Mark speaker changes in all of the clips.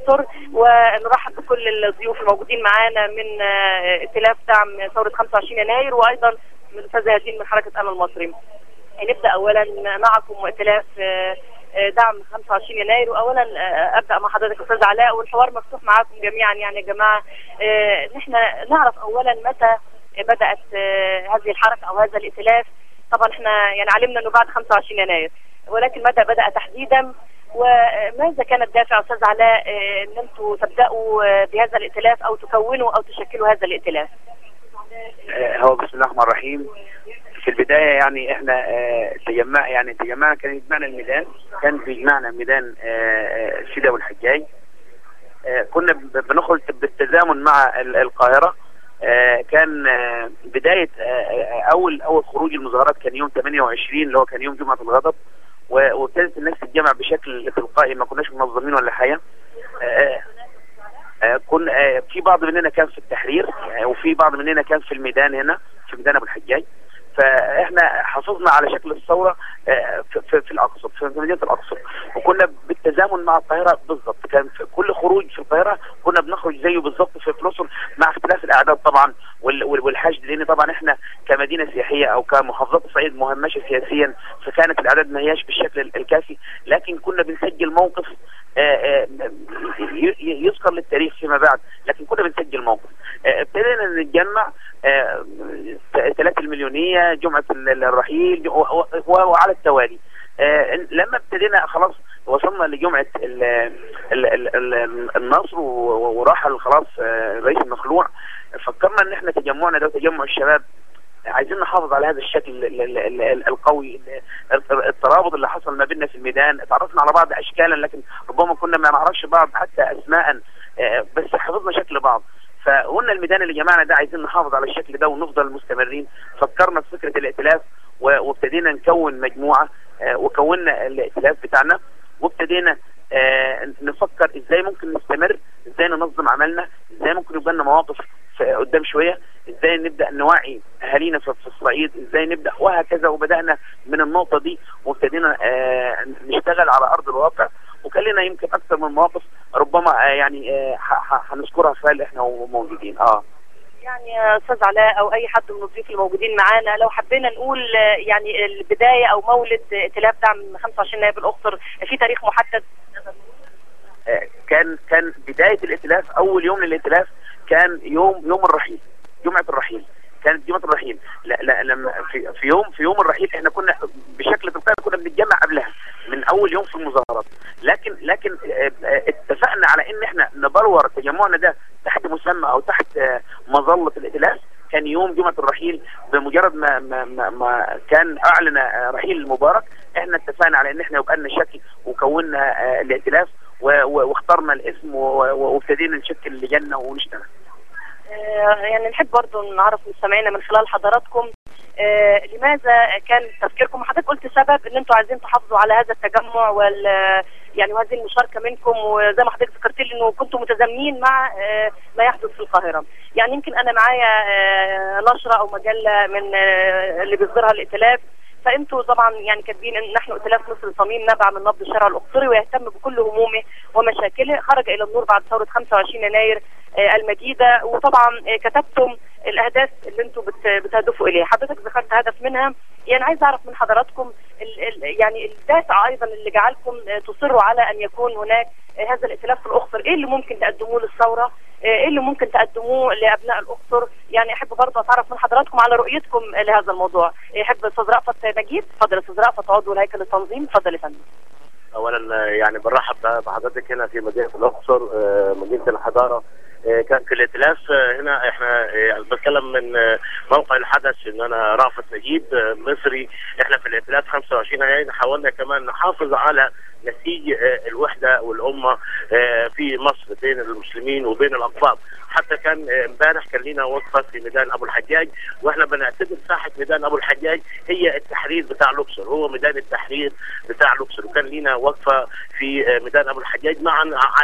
Speaker 1: الاقصر، ونرحب بكل الضيوف الموجودين معانا من ائتلاف دعم ثوره 25 يناير، وايضا من الاستاذ هادين من حركه امل المصري. نبدا اولا معكم وائتلاف دعم 25 يناير، واولا ابدا مع حضرتك استاذ علاء، والحوار مفتوح معاكم جميعا يعني يا جماعه. نحن نعرف اولا متى بدات هذه الحركه او هذا الائتلاف. طبعا احنا يعني علمنا انه بعد 25 يناير، ولكن متى بدا تحديدا؟ وماذا كان الدافع استاذ علاء ان انتم تبداوا بهذا الائتلاف او تكونوا او تشكلوا هذا الائتلاف؟
Speaker 2: هو بسم الله الرحمن الرحيم. في البدايه يعني احنا تجمعنا كان يجمعنا الميدان، كان بيجمعنا ميدان سيدة والحجاج. كنا بنخرج بالتزامن مع القاهره. كان بدايه اول خروج المظاهرات كان يوم 28 اللي هو كان يوم جمعه الغضب، وابتدت الناس تتجمع بشكل تلقائي، ما كناش منظمين ولا حاجه. كنا في بعض مننا كان في التحرير، وفي بعض مننا كان في الميدان هنا في ميدان ابو الحجاج. فاحنا حافظنا على شكل الثوره في الاقصر، في مدينه الاقصر، وكنا بالتزامن مع القاهره بالضبط. كان في كل خروج في القاهره كنا بنخرج زيه بالضبط في الاقصر، مع اختلاف الاعداد طبعا والحشد، لان طبعا احنا كمدينه سياحيه او كمحافظات الصعيد مهمشه سياسيا، فكانت الاعداد ما هياش بالشكل الكافي، لكن كنا بنسجل موقف يذكر للتاريخ فيما بعد، لكن كنا بنسجل موقف. ابتدينا نتجمع 3 المليونية، جمعة الرحيل، وعلى التوالي. لما ابتدينا خلاص وصلنا لجمعة النصر ورحل خلاص رئيس المخلوع، فكرنا ان احنا تجمعنا ده تجمع الشباب عايزين نحافظ على هذا الشكل القوي، الترابط اللي حصل ما بيننا في الميدان. اتعرفنا على بعض اشكالا، لكن ربما كنا ما نعرفش بعض حتى اسماء، بس حفظنا شكل بعض. فقلنا الميدان اللي جمعنا ده عايزين نحافظ على الشكل ده ونفضل مستمرين. فكرنا في فكرة الائتلاف وابتدينا نكون مجموعة، وكوننا الائتلاف بتاعنا، وابتدينا نفكر ازاي ممكن نستمر، ازاي ننظم عملنا، ازاي ممكن يبقى لنا مواقف قدام شوية، ازاي نبدأ نوعي اهالينا في الصعيد، ازاي نبدأ، وهكذا. وبدأنا من النقطة دي وابتدينا نشتغل على ارض الواقع، وكان لنا يمكن اكثر من مواقف ربما يعني هنذكرها خلال احنا موجودين.
Speaker 1: يعني يا استاذ علاء او اي حد من الضيوف الموجودين معانا، لو حبينا نقول يعني البدايه او مولد ائتلاف دعم 25 يناير بالاقصر، في تاريخ محدد؟
Speaker 2: كان بدايه الائتلاف، اول يوم للائتلاف كان يوم الرحيل، جمعه الرحيل. كانت جمعه الرحيل. لا لما في يوم الرحيل احنا كنا بشكل تلقائي كنا بنتجمع قبلها من اول يوم في المظاهرات، لكن اتفقنا على ان احنا نبلور تجمعنا ده تحت مسمى او تحت مظله الائتلاف. كان يوم جمعه الرحيل، بمجرد ما كان اعلن رحيل المبارك، احنا اتفقنا على ان احنا يبقى لنا شكل، وكونا الائتلاف واخترنا الاسم، وابتدينا نشكل لجنه ونشتغل.
Speaker 1: يعني نحب برضه نعرف مستمعينا من خلال حضراتكم لماذا كان تفكيركم؟ حضرتك قلت سبب ان انتم عايزين تحافظوا على هذا التجمع يعني وهذه المشاركه منكم، وزي ما حضرتك ذكرت لي انه كنتم متزامنين مع ما يحدث في القاهره. يعني يمكن انا معايا نشره او مجله من اللي بيصدرها الائتلاف، فانتوا طبعا يعني كاتبين ان نحن ائتلاف مصر صميم نبع من نبض الشارع الاقصري ويهتم بكل همومه ومشاكله، خرج الى النور بعد ثوره 25 يناير المجيده. وطبعا كتبتم الاهداف اللي انتم بتهدفوا اليها، حضرتك ذكرت هدف منها. يعني عايز اعرف من حضراتكم يعني الدافع ايضا اللي جعلكم تصروا على ان يكون هناك هذا الائتلاف في الاقصر. ايه اللي ممكن تقدموه للثوره؟ ايه اللي ممكن تقدموه لابناء الاقصر؟ يعني احب برضه اتعرف من حضراتكم على رؤيتكم لهذا الموضوع. احب استاذ رأفت نجيب. اتفضل استاذ رأفت، عضو الهيكل التنظيمي. اتفضل يا فندم.
Speaker 3: اولا يعني برحب بحضرتك هنا في مدينه الاقصر، مدينه الحضاره. كان في الائتلاف هنا احنا بتكلم من موقع الحدث ان انا رأفت نجيب مصري. احنا في الائتلاف 25 يناير حاولنا كمان نحافظ على نسيج الوحده والامه في مصر بين المسلمين وبين الاقباط. حتى كان امبارح كان لنا وقفه في ميدان ابو الحجاج، واحنا بنعتبر ساحه ميدان ابو الحجاج هي التحرير بتاع الاقصر، هو ميدان التحرير بتاع الاقصر. وكان لنا وقفه في ميدان ابو الحجاج معا على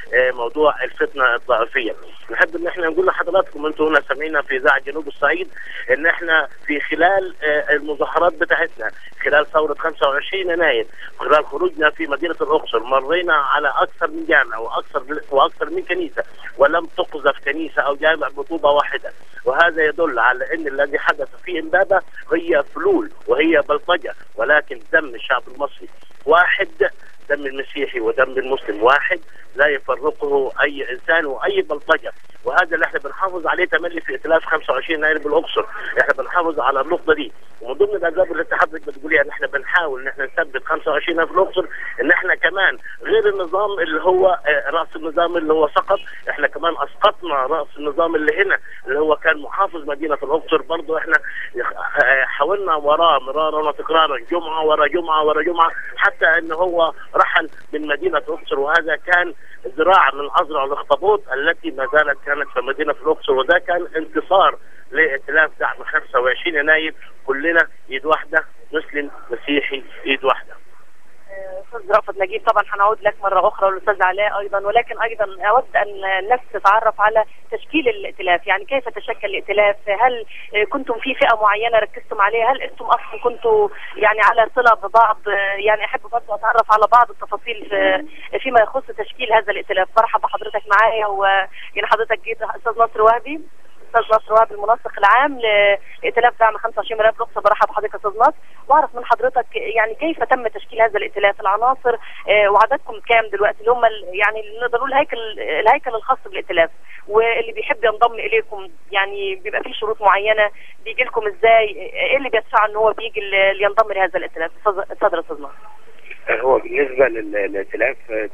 Speaker 3: موضوع الفتنه الطائفيه. نحب ان احنا نقول لحضراتكم انتم هنا سامعينا في اذاعه جنوب الصعيد ان احنا في خلال المظاهرات بتاعتنا خلال ثوره 25 يناير خلال خروجنا في مدينه الاقصر مرينا على اكثر من جامع واكثر من كنيسه، ولم تقذف كنيسه او جامع بطوبه واحده، وهذا يدل على ان الذي حدث في امبابه هي فلول وهي بلطجه، ولكن دم الشعب المصري واحد، دم المسيحي ودم المسلم واحد، لا يفرقه اي انسان واي بلطجه، وهذا اللي احنا بنحافظ عليه تملي في ائتلاف 25 يناير بالاقصر، احنا بنحافظ على النقطه دي، ومن ضمن الاسباب اللي حضرتك بتقوليها ان احنا بنحاول ان احنا نثبت 25 يناير في الاقصر، ان احنا كمان غير النظام اللي هو راس النظام اللي هو سقط، احنا كمان اسقطنا راس النظام اللي هنا اللي هو كان محافظ مدينه الاقصر، برضه احنا حاولنا وراه مرارا وتكرارا جمعه ورا جمعه ورا جمعه حتى ان هو رحل من مدينه الاقصر، وهذا كان ذراع من اذرع الاخطبوط التي ما زالت كانت في مدينه الاقصر، وده كان انتصار لائتلاف دعم 25 يناير، كلنا ايد واحده، مسلم مسيحي ايد واحده.
Speaker 1: استاذ رأفت نجيب، طبعا هنعود لك مره اخرى والاستاذ علاء ايضا، ولكن ايضا اود ان الناس تتعرف على تشكيل الائتلاف، يعني كيف تشكل الائتلاف؟ هل كنتم في فئه معينه ركزتم عليها؟ هل انتم اصلا كنتوا يعني على صله ببعض؟ يعني احب برضه اتعرف على بعض التفاصيل فيما يخص تشكيل هذا الائتلاف. مرحبا بحضرتك معايا، ويعني حضرتك جيت استاذ نصر وهبي، استاذ نصر وهبي المنسق العام لائتلاف دعم 25 يناير في الاقصر. برحب بحضرتك استاذ نصر، واعرف من حضرتك يعني كيف تم تشكيل هذا الائتلاف، العناصر وعددكم كام دلوقتي، اللي هم يعني نقدر نقول الهيكل الخاص بالائتلاف، واللي بيحب ينضم اليكم يعني بيبقى فيه شروط معينه، بيجي لكم ازاي؟ ايه اللي بيدفع ان هو بيجي اللي ينضم لهذا الائتلاف؟ اتفضل يا استاذ نصر.
Speaker 4: هو بالنسبه للائتلاف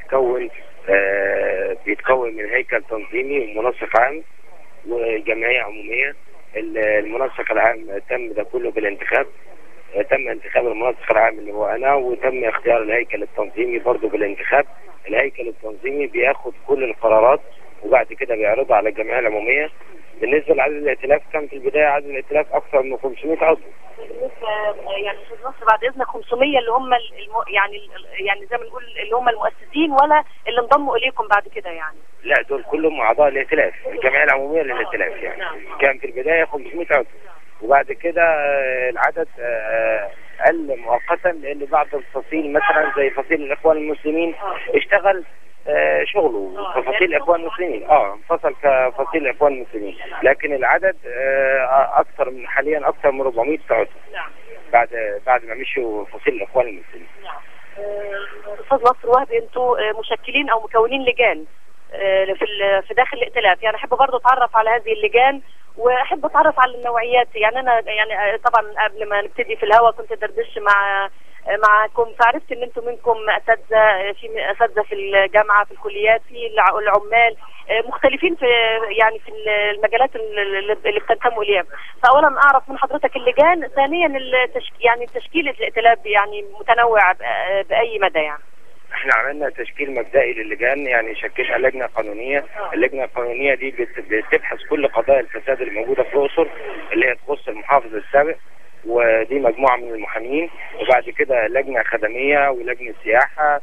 Speaker 4: بيتكون من هيكل تنظيمي ومنسق عام وجمعيه عموميه. المنسق العام تم ده كله بالانتخاب، تم انتخاب المنسق العام اللي هو انا، وتم اختيار الهيكل التنظيمي برضه بالانتخاب. الهيكل التنظيمي بياخد كل القرارات وبعد كده بيعرضها على الجمعيه العموميه. بالنسبه لعدد الائتلاف كان في البدايه عدد الائتلاف اكثر من 500 عضو.
Speaker 1: يعني استاذ نصر بعد اذنك 500 اللي هم يعني زي ما نقول اللي هم المؤسسين، ولا اللي انضموا اليكم بعد كده يعني؟
Speaker 4: لا، دول كلهم اعضاء الائتلاف، الجمعيه العموميه للائتلاف يعني. كان في البدايه 500 عضو، وبعد كده العدد قل مؤقتا لان بعض الفصيل مثلا زي فصيل الاخوان المسلمين اشتغل شغله كفصيل الاخوان المسلمين، انفصل كفصيل الاخوان المسلمين، لكن العدد اكثر من حاليا اكثر من 400 عضو بعد ما مشوا فصيل الاخوان المسلمين.
Speaker 1: استاذ نصر وهبي، انتوا مشكلين او مكونين لجان في داخل الائتلاف، يعني احب برضه اتعرف على هذه اللجان واحب اتعرف على النوعيات. يعني انا يعني طبعا قبل ما نبتدي في الهوا كنت دردش معكم، فعرفت ان انتم منكم اساتذه في الجامعه، في الكليات، في العمال، مختلفين في يعني في المجالات اللي بتنتموا اليها. فاولا اعرف من حضرتك اللجان، ثانيا يعني تشكيل الائتلاف يعني متنوع باي مدى يعني؟
Speaker 4: احنا عملنا تشكيل مبدئي للجان، يعني شكلنا لجنه قانونيه. اللجنه القانونيه دي بتبحث كل قضايا الفساد اللي موجوده في الاقصر اللي هي تخص المحافظ السابق، ودي مجموعه من المحامين، وبعد كده لجنه خدميه ولجنه سياحه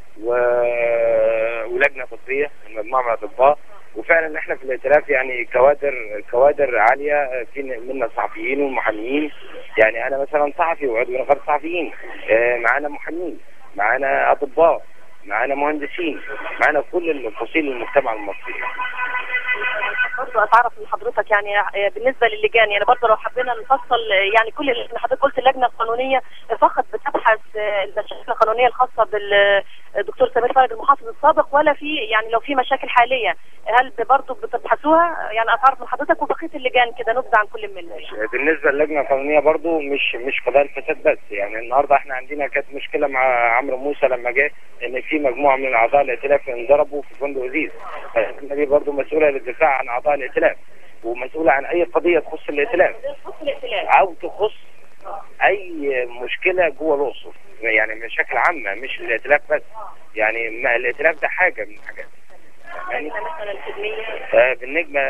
Speaker 4: ولجنه طبيه، مجموعه من الاطباء. وفعلا احنا في الائتلاف يعني كوادر عاليه، في منا صحفيين ومحامين، يعني انا مثلا صحفي وعضو نقابه صحفيين، معانا محامين، معانا اطباء، معانا مهندسين، معانا كل الفصيل المجتمع المصري.
Speaker 1: برضه اتعرف من حضرتك يعني بالنسبه للجان، يعني برضه لو حبينا نفصل، يعني كل اللي حضرتك قلت اللجنه القانونيه فقط بتبحث المشاكل القانونيه الخاصه بالدكتور سمير فرج المحافظ السابق، ولا في يعني لو في مشاكل حاليه هل برضه بتبحثوها؟ يعني اتعرف من حضرتك وبقيه اللجان كده نبذه عن كل منهم.
Speaker 4: بالنسبه للجنه القانونيه برضه مش قضايا الفساد بس، يعني النهارده احنا عندنا كانت مشكله مع عمرو موسى لما جه ان في مجموعه من اعضاء الائتلاف انضربوا في فندق أزيز. اللجنه دي برضه مسؤوله للدفاع عن اعضاء الائتلاف، ومسؤوله عن اي قضيه تخص الائتلاف او تخص اي مشكله جوه الاقصر، يعني بشكل عامه مش الائتلاف بس، يعني الائتلاف ده حاجه من الحاجات. يعني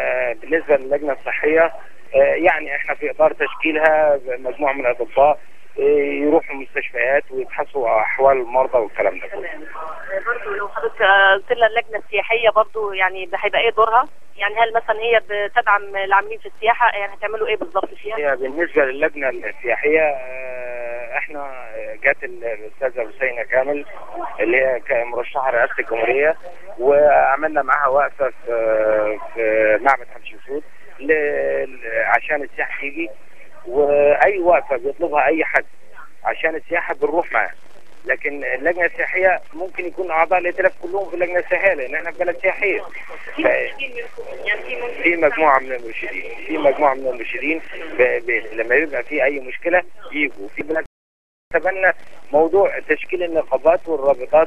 Speaker 4: بالنسبه للجنه الصحيه، يعني احنا في اطار تشكيلها مجموعه من الاطباء يروحوا مستشفيات ويبحثوا احوال المرضى والكلام ده كله.
Speaker 1: برضه لو حضرتك قلت لنا اللجنه السياحيه برضه يعني هيبقى ايه دورها؟ يعني هل مثلا هي بتدعم العاملين في السياحه؟ يعني هتعملوا ايه بالظبط فيها؟
Speaker 4: هي بالنسبه للجنه السياحيه احنا جات الاستاذه حسينه كامل اللي هي مرشحه رئاسه الجمهوريه، وعملنا معاها وقفه في معبد حتشبسوت عشان السياحه تيجي، واي وقفه بيطلبها اي حد عشان السياحه بنروح معاه. لكن اللجنه السياحيه ممكن يكون اعضاء الائتلاف كلهم في اللجنه السياحيه لان احنا في بلد سياحيه. في مجموعه من المرشدين لما يبقى في اي مشكله يجوا في بلد. تبنى موضوع تشكيل النقابات والرابطات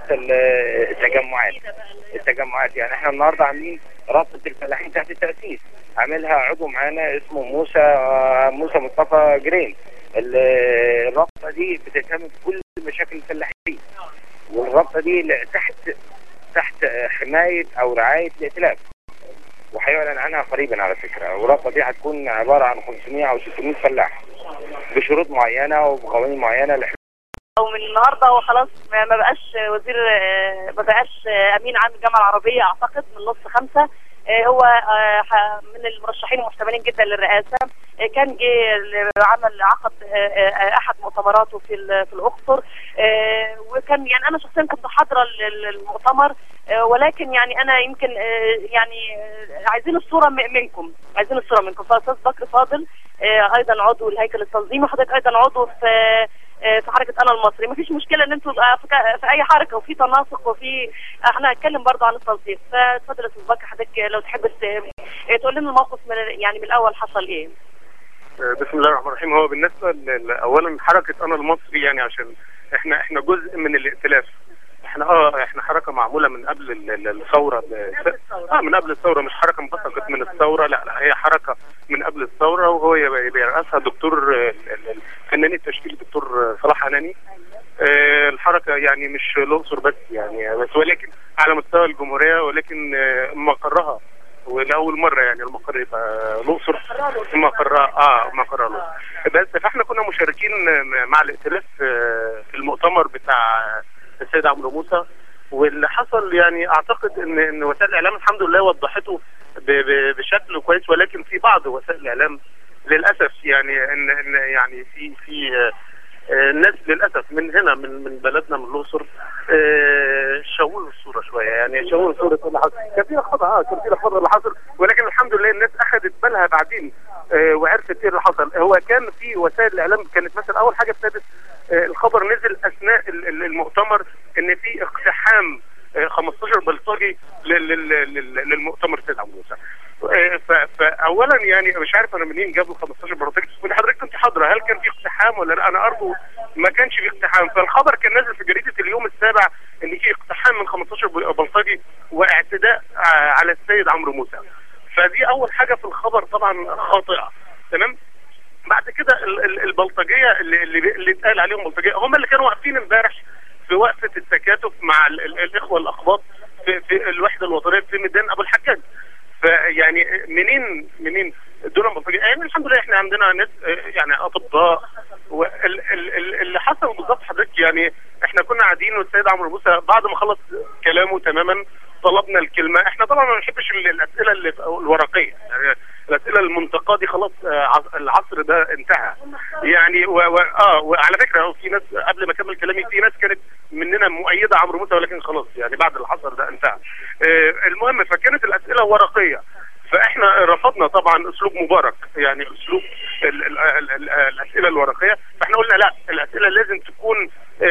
Speaker 4: التجمعات. يعني احنا النهارده عاملين رابطه الفلاحين تحت التاسيس، عاملها عضو معانا اسمه موسى مصطفى جرين. الرابطه دي بتهتم بكل مشاكل الفلاحين، والرابطه دي تحت حمايه او رعايه الائتلاف، وهيعلن عنها قريبا على فكره. والرابطه دي هتكون عباره عن 500 او 600 فلاح بشروط معينه وبقوانين معينه.
Speaker 1: او من النهارده هو خلاص ما بقاش وزير، ما بقاش امين عام الجامعه العربيه اعتقد من نص 5. هو من المرشحين المحتملين جدا للرئاسه. كان عمل عقد احد مؤتمراته في الاقصر، وكان يعني انا شخصيا كنت حاضره المؤتمر، ولكن يعني انا يمكن يعني عايزين الصوره منكم. فاستاذ بكر فاضل ايضا عضو الهيكل التنظيمي، وحضرتك ايضا عضو في حركه انا المصري. مفيش مشكله ان انتوا في اي حركه وفي تناسق وفي احنا هنتكلم برضه عن التنسيق. فاتفضل يا استاذ بكر حضرتك لو تحب تقول لنا الموقف من الاول حصل ايه؟
Speaker 5: بسم الله الرحمن الرحيم. هو بالنسبه اولا حركه انا المصري يعني عشان احنا جزء من الائتلاف. احنا حركه معموله من قبل الثوره. من قبل الثوره، مش حركه انبثقت من الثوره، لا هي حركه من قبل الثوره، وهو بيرأسها دكتور فنان التشكيل الدكتور صلاح عناني. الحركه يعني مش الاقصر بس يعني بس، ولكن على مستوى الجمهوريه، ولكن مقرها ولاول مره يعني المقر يبقى الاقصر، مقرها الاقصر بس. فاحنا كنا مشاركين مع الائتلاف في المؤتمر بتاع السيد عمرو موسى. واللي حصل يعني اعتقد ان وسائل الاعلام الحمد لله وضحته بشكل كويس، ولكن في بعض وسائل الاعلام للاسف يعني ان يعني في الناس للاسف من هنا من بلدنا من الاقصر شوهوا الصوره شويه، يعني شوهوا صوره اللي حصل. كان في لخبطه اللي حصل، ولكن الحمد لله الناس اخذت بالها بعدين وعرفت ايه اللي حصل. هو كان في وسائل الاعلام كانت مثلا اول حاجه ابتدت الخبر نزل اثناء المؤتمر ان في اقتحام 15 بلطجي للمؤتمر سيد عمرو موسى. فاولا يعني مش عارف انا منين جابوا 15 بلطجي. حضرتك كنت حاضره، هل كان في اقتحام ولا لا؟ انا ارجو ما كانش في اقتحام. فالخبر كان نازل في جريده اليوم السابع ان في اقتحام من 15 بلطجي واعتداء على السيد عمرو موسى. فدي اول حاجه في الخبر طبعا خاطئه. تمام. بعد كده البلطجيه اللي اتقال عليهم بلطجيه هم اللي كانوا واقفين امبارح في وقفه التكاتف مع الاخوه الاقباط في الوحده الوطنيه في ميدان ابو الحجاج. فيعني منين دول بلطجيه؟ يعني الحمد لله احنا عندنا ناس يعني اطباء. اللي حصل بالظبط حضرتك يعني احنا كنا قاعدين والسيد عمرو موسى بعد ما خلص كلامه تماما طلبنا الكلمه. احنا طبعا ما بنحبش الاسئله الورقيه، يعني الاسئله المنتقاه دي خلاص العصر ده انتهى يعني. وعلى فكره في ناس قبل ما اكمل كلامي في ناس كانت مننا مؤيده عمرو موسى، ولكن خلاص يعني بعد العصر ده انتهى. المهم فكانت الاسئله ورقيه، فاحنا رفضنا طبعا اسلوب مبارك، يعني اسلوب الاسئله الورقيه. فاحنا قلنا لا، الاسئله لازم تكون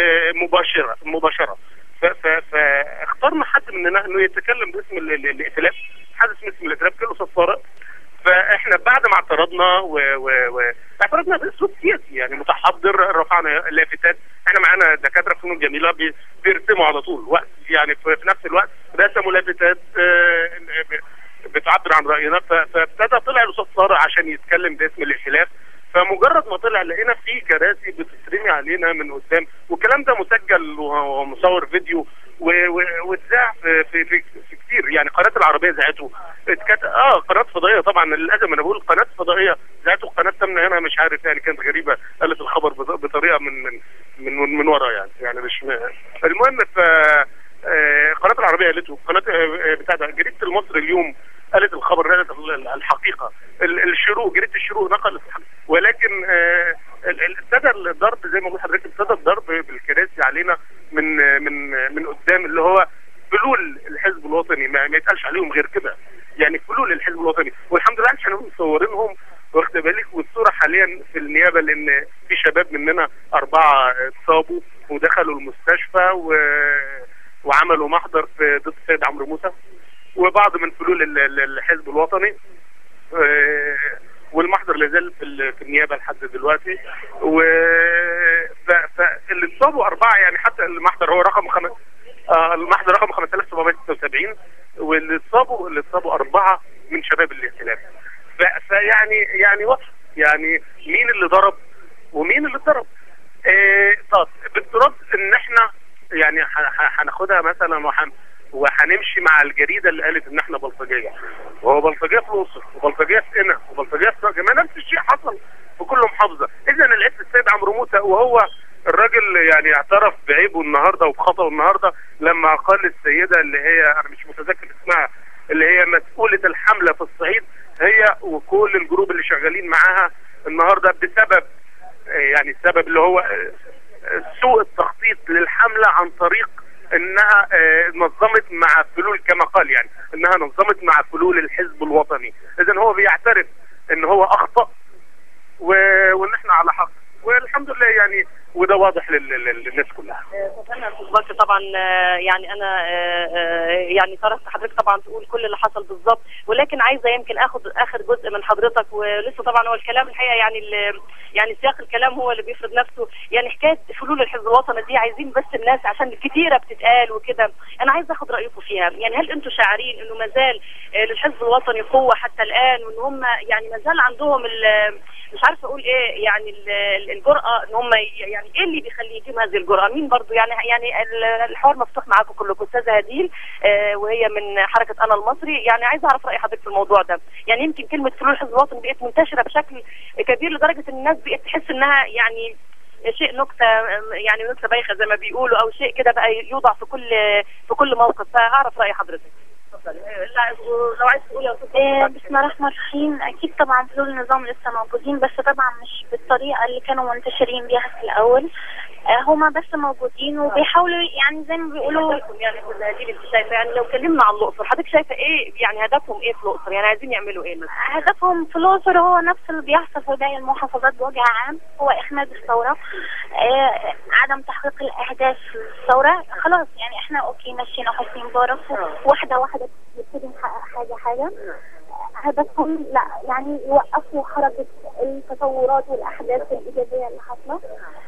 Speaker 5: مباشره. فاخترنا حد مننا انه يتكلم باسم الائتلاف، حد اسم الائتلاف كله استاذ طارق. فاحنا بعد ما اعترضنا اعترضنا باسلوب سياسي يعني متحضر، رفعنا لافتات. احنا معانا دكاتره فنون جميله بيرسموا على طول وقت، يعني في نفس الوقت رسموا لافتات بتعبر عن راينا. فابتدى طلع الاستاذ طارق عشان يتكلم باسم الائتلاف. فمجرد ما طلع لقينا في كراسي بتترمي علينا من قدام، والكلام ده مسجل ومصور فيديو واتذاع في كتير، يعني قناه العربيه ذاعته، قناه فضائيه طبعا للاسف، انا بقول قناه فضائيه ذاته، قناه تامنه هنا مش عارف يعني كانت غريبه، قالت الخبر بطريقه من ورا يعني مش المهم. ف قناه العربيه قالته، قناه بتاع جريده المصري اليوم قالت الخبر، قالت الحقيقه، الشروق، جريده الشروق نقلت الحقيقة. ولكن ابتدى الضرب زي ما بقول لحضرتك، ابتدى الضرب بالكراسي علينا من قدام، اللي هو فلول الحزب الوطني، ما يتقالش عليهم غير كده، يعني فلول الحزب الوطني. والحمد لله احنا مصورينهم، واخد بالك، والصوره حاليا في النيابه، لان في شباب مننا 4 اتصابوا ودخلوا المستشفى وعملوا محضر ضد السيد عمرو موسى وبعض من فلول الحزب الوطني، والمحضر لا زال في النيابه لحد دلوقتي. فاللي اتصابوا 4، يعني حتى المحضر هو رقم المحضر رقم 5776، واللي اتصابوا 4 من شباب الائتلاف. فيعني واضح يعني مين اللي ضرب ومين اللي اتضرب. طب بافتراض ان احنا يعني هناخدها مثلا وهنمشي مع الجريده اللي قالت ان احنا بلطجيه، وهو بلطجيه في الاقصر وبلطجيه في قنا وبلطجيه في كمان، نفس الشيء حصل في كل محافظه. اذا العيب السيد عمرو موسى، وهو الراجل يعني اعترف بعيبه النهارده وبخطأه النهارده لما قال السيده اللي هي انا مش متذكر اسمها، اللي هي مسؤوله الحمله في الصعيد، هي وكل الجروب اللي شغالين معاها النهارده بسبب يعني السبب اللي هو سوء التخطيط للحمله عن طريق انها نظمت مع فلول، كما قال يعني انها نظمت مع فلول الحزب الوطني. اذا هو بيعترف ان هو اخطأ وان احنا على حق، والحمد لله يعني، وده واضح للناس كلها.
Speaker 1: انا طبعا يعني انا يعني تركت حضرتك طبعا تقول كل اللي حصل بالظبط، ولكن عايزه يمكن اخد اخر جزء من حضرتك، ولسه طبعا هو الكلام الحقيقه يعني سياق الكلام هو اللي بيفرض نفسه. يعني حكايه فلول الحزب الوطني دي عايزين بس الناس عشان كتيره بتتقال وكده، انا عايزه اخد رايكم فيها. يعني هل انتم شاعرين انه ما زال للحزب الوطني قوه حتى الان، وان هم يعني ما زال عندهم مش عارفه اقول ايه، يعني الجرأه ان هم يعني ايه اللي بيخلي يجيب هذه الجرأه؟ مين برضو يعني الحوار مفتوح معاكم كلكم. استاذه هديل وهي من حركه انا المصري، يعني عايزه اعرف راي حضرتك في الموضوع ده. يعني يمكن كلمه فلول الحزب الوطني بقت منتشره بشكل كبير لدرجه ان الناس بقت تحس انها يعني شيء نكته، يعني نكته بايخه زي ما بيقولوا، او شيء كده بقى يوضع في كل موقف. فاعرف راي حضرتك. لو عايز تقولي
Speaker 6: بسم الله الرحمن الرحيم. اكيد طبعا فلول النظام لسه موجودين، بس طبعا مش بالطريقه اللي كانوا منتشرين بيها في الاول. هما بس موجودين وبيحاولوا يعني زي ما بيقولوا.
Speaker 1: يعني دي انت شايفه، يعني لو اتكلمنا عن الاقصر حضرتك شايفه ايه يعني هدفهم ايه في الاقصر؟ يعني عايزين يعملوا ايه مثلا؟
Speaker 6: هدفهم في الاقصر هو نفس اللي بيحصل في باقي المحافظات بوجه عام، هو اخماد الثوره، عدم تحقيق الاهداف في الثوره. خلاص يعني احنا اوكي مشينا حسني مبارك واحده واحده نبتدي نحقق حاجه. هدفهم لا يعني يوقفوا حركه التطورات والاحداث الايجابيه اللي حاصله.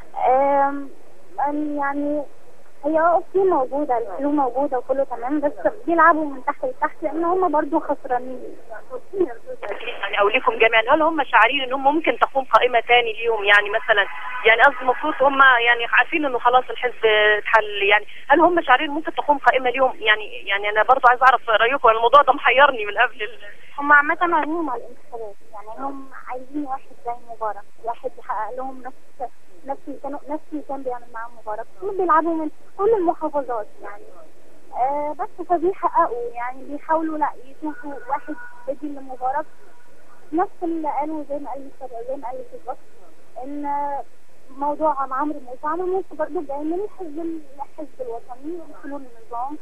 Speaker 6: يعني هي اوكي موجوده، الحلول موجوده وكله تمام، بس بيلعبوا من تحت لتحت لان هم برضو خسرانين.
Speaker 1: يعني او ليكم جميعا، هل هم شاعرين ان هم ممكن تقوم قائمه ثاني ليهم؟ يعني مثلا يعني قصدي المفروض هم يعني عارفين انه خلاص الحزب اتحل، يعني هل هم شاعرين ممكن تقوم قائمه ليهم؟ يعني انا برضو عايز اعرف رايكم، الموضوع ده محيرني من قبل
Speaker 6: هم عامه عايزين على الانتخابات، يعني هم عايزين واحد زي مبارك، واحد يحقق لهم نفس اللي كان بيعمل معاهم مبارك. هم بيلعبوا من كل المحافظات يعني بس فبيحققوا، يعني بيحاولوا لا يشوفوا واحد بديل لمبارك. نفس اللي قالوا زي ما قال بالظبط ان موضوع عمرو موسى برضه جاي من الحزب الوطني وحلول النظام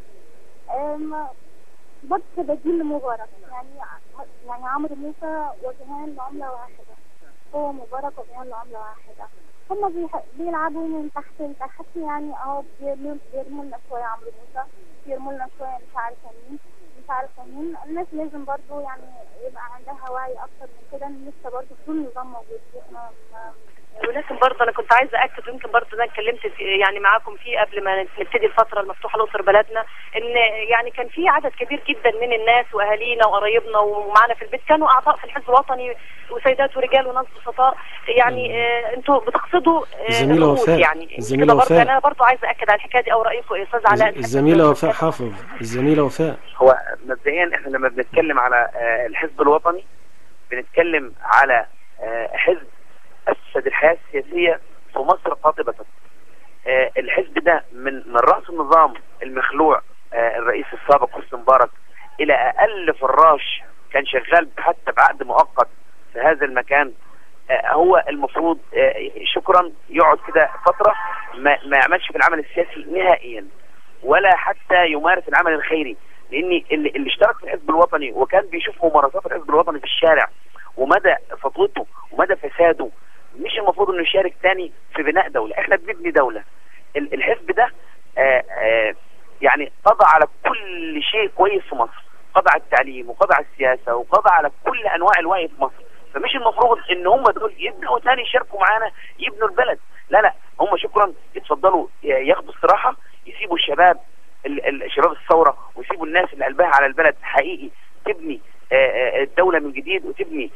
Speaker 6: برضه بديل لمبارك. يعني عمرو موسى وجهان لعمله واحده، هو مبارك وجهان لعمله واحده. هم بيلعبوا من تحت لتحت، يعني بيرموا لنا شويه عمرو موسى، بيرموا لنا شويه مش عارفه مين. الناس لازم برضو يعني يبقى عندها وعي اكتر من كده، ان لسه برضو كل نظام موجود. احنا
Speaker 1: ولكن برضه انا كنت عايزه اكد، ويمكن برضه انا اتكلمت يعني معاكم فيه قبل ما نبتدي الفتره المفتوحه الاقصر بلدنا، ان يعني كان في عدد كبير جدا من الناس واهالينا وقرايبنا ومعانا في البيت كانوا اعضاء في الحزب الوطني، وسيدات ورجال وناس بسطاء. يعني انتوا بتقصدوا
Speaker 7: الزميله وفاء،
Speaker 1: يعني
Speaker 7: الزميله وفاء،
Speaker 1: انا برضه عايزه اكد على الحكايه دي، او رايكم يا استاذ علاء؟
Speaker 7: الزميله وفاء حافظ، الزميله وفاء.
Speaker 2: هو مبدئيا احنا لما بنتكلم على الحزب الوطني بنتكلم على حزب أسد الحياة السياسية في مصر قاطبة. الحزب ده من رأس النظام المخلوع الرئيس السابق حسني مبارك إلى أقل فراش كان شغال حتى بعقد مؤقت في هذا المكان، هو المفروض شكرا يقعد كده فترة ما يعملش في العمل السياسي نهائيا، ولا حتى يمارس العمل الخيري. لأن اللي اشترك في الحزب الوطني وكان بيشوف ممارسات الحزب الوطني في الشارع ومدى سطوته ومدى فساده، مش المفروض انه يشارك تاني في بناء دولة. احنا بنبني دولة. الحزب ده يعني قضى على كل شيء كويس في مصر، قضى على التعليم وقضى على السياسة وقضى على كل انواع الوعي في مصر. فمش المفروض ان هم دول يبدأوا تاني يشاركوا معانا يبنوا البلد. لا هم شكرا يتفضلوا ياخدوا استراحة، يسيبوا الشباب شباب الثورة ويسيبوا الناس اللي قلبها على البلد حقيقي تبني الدولة من جديد، وتبني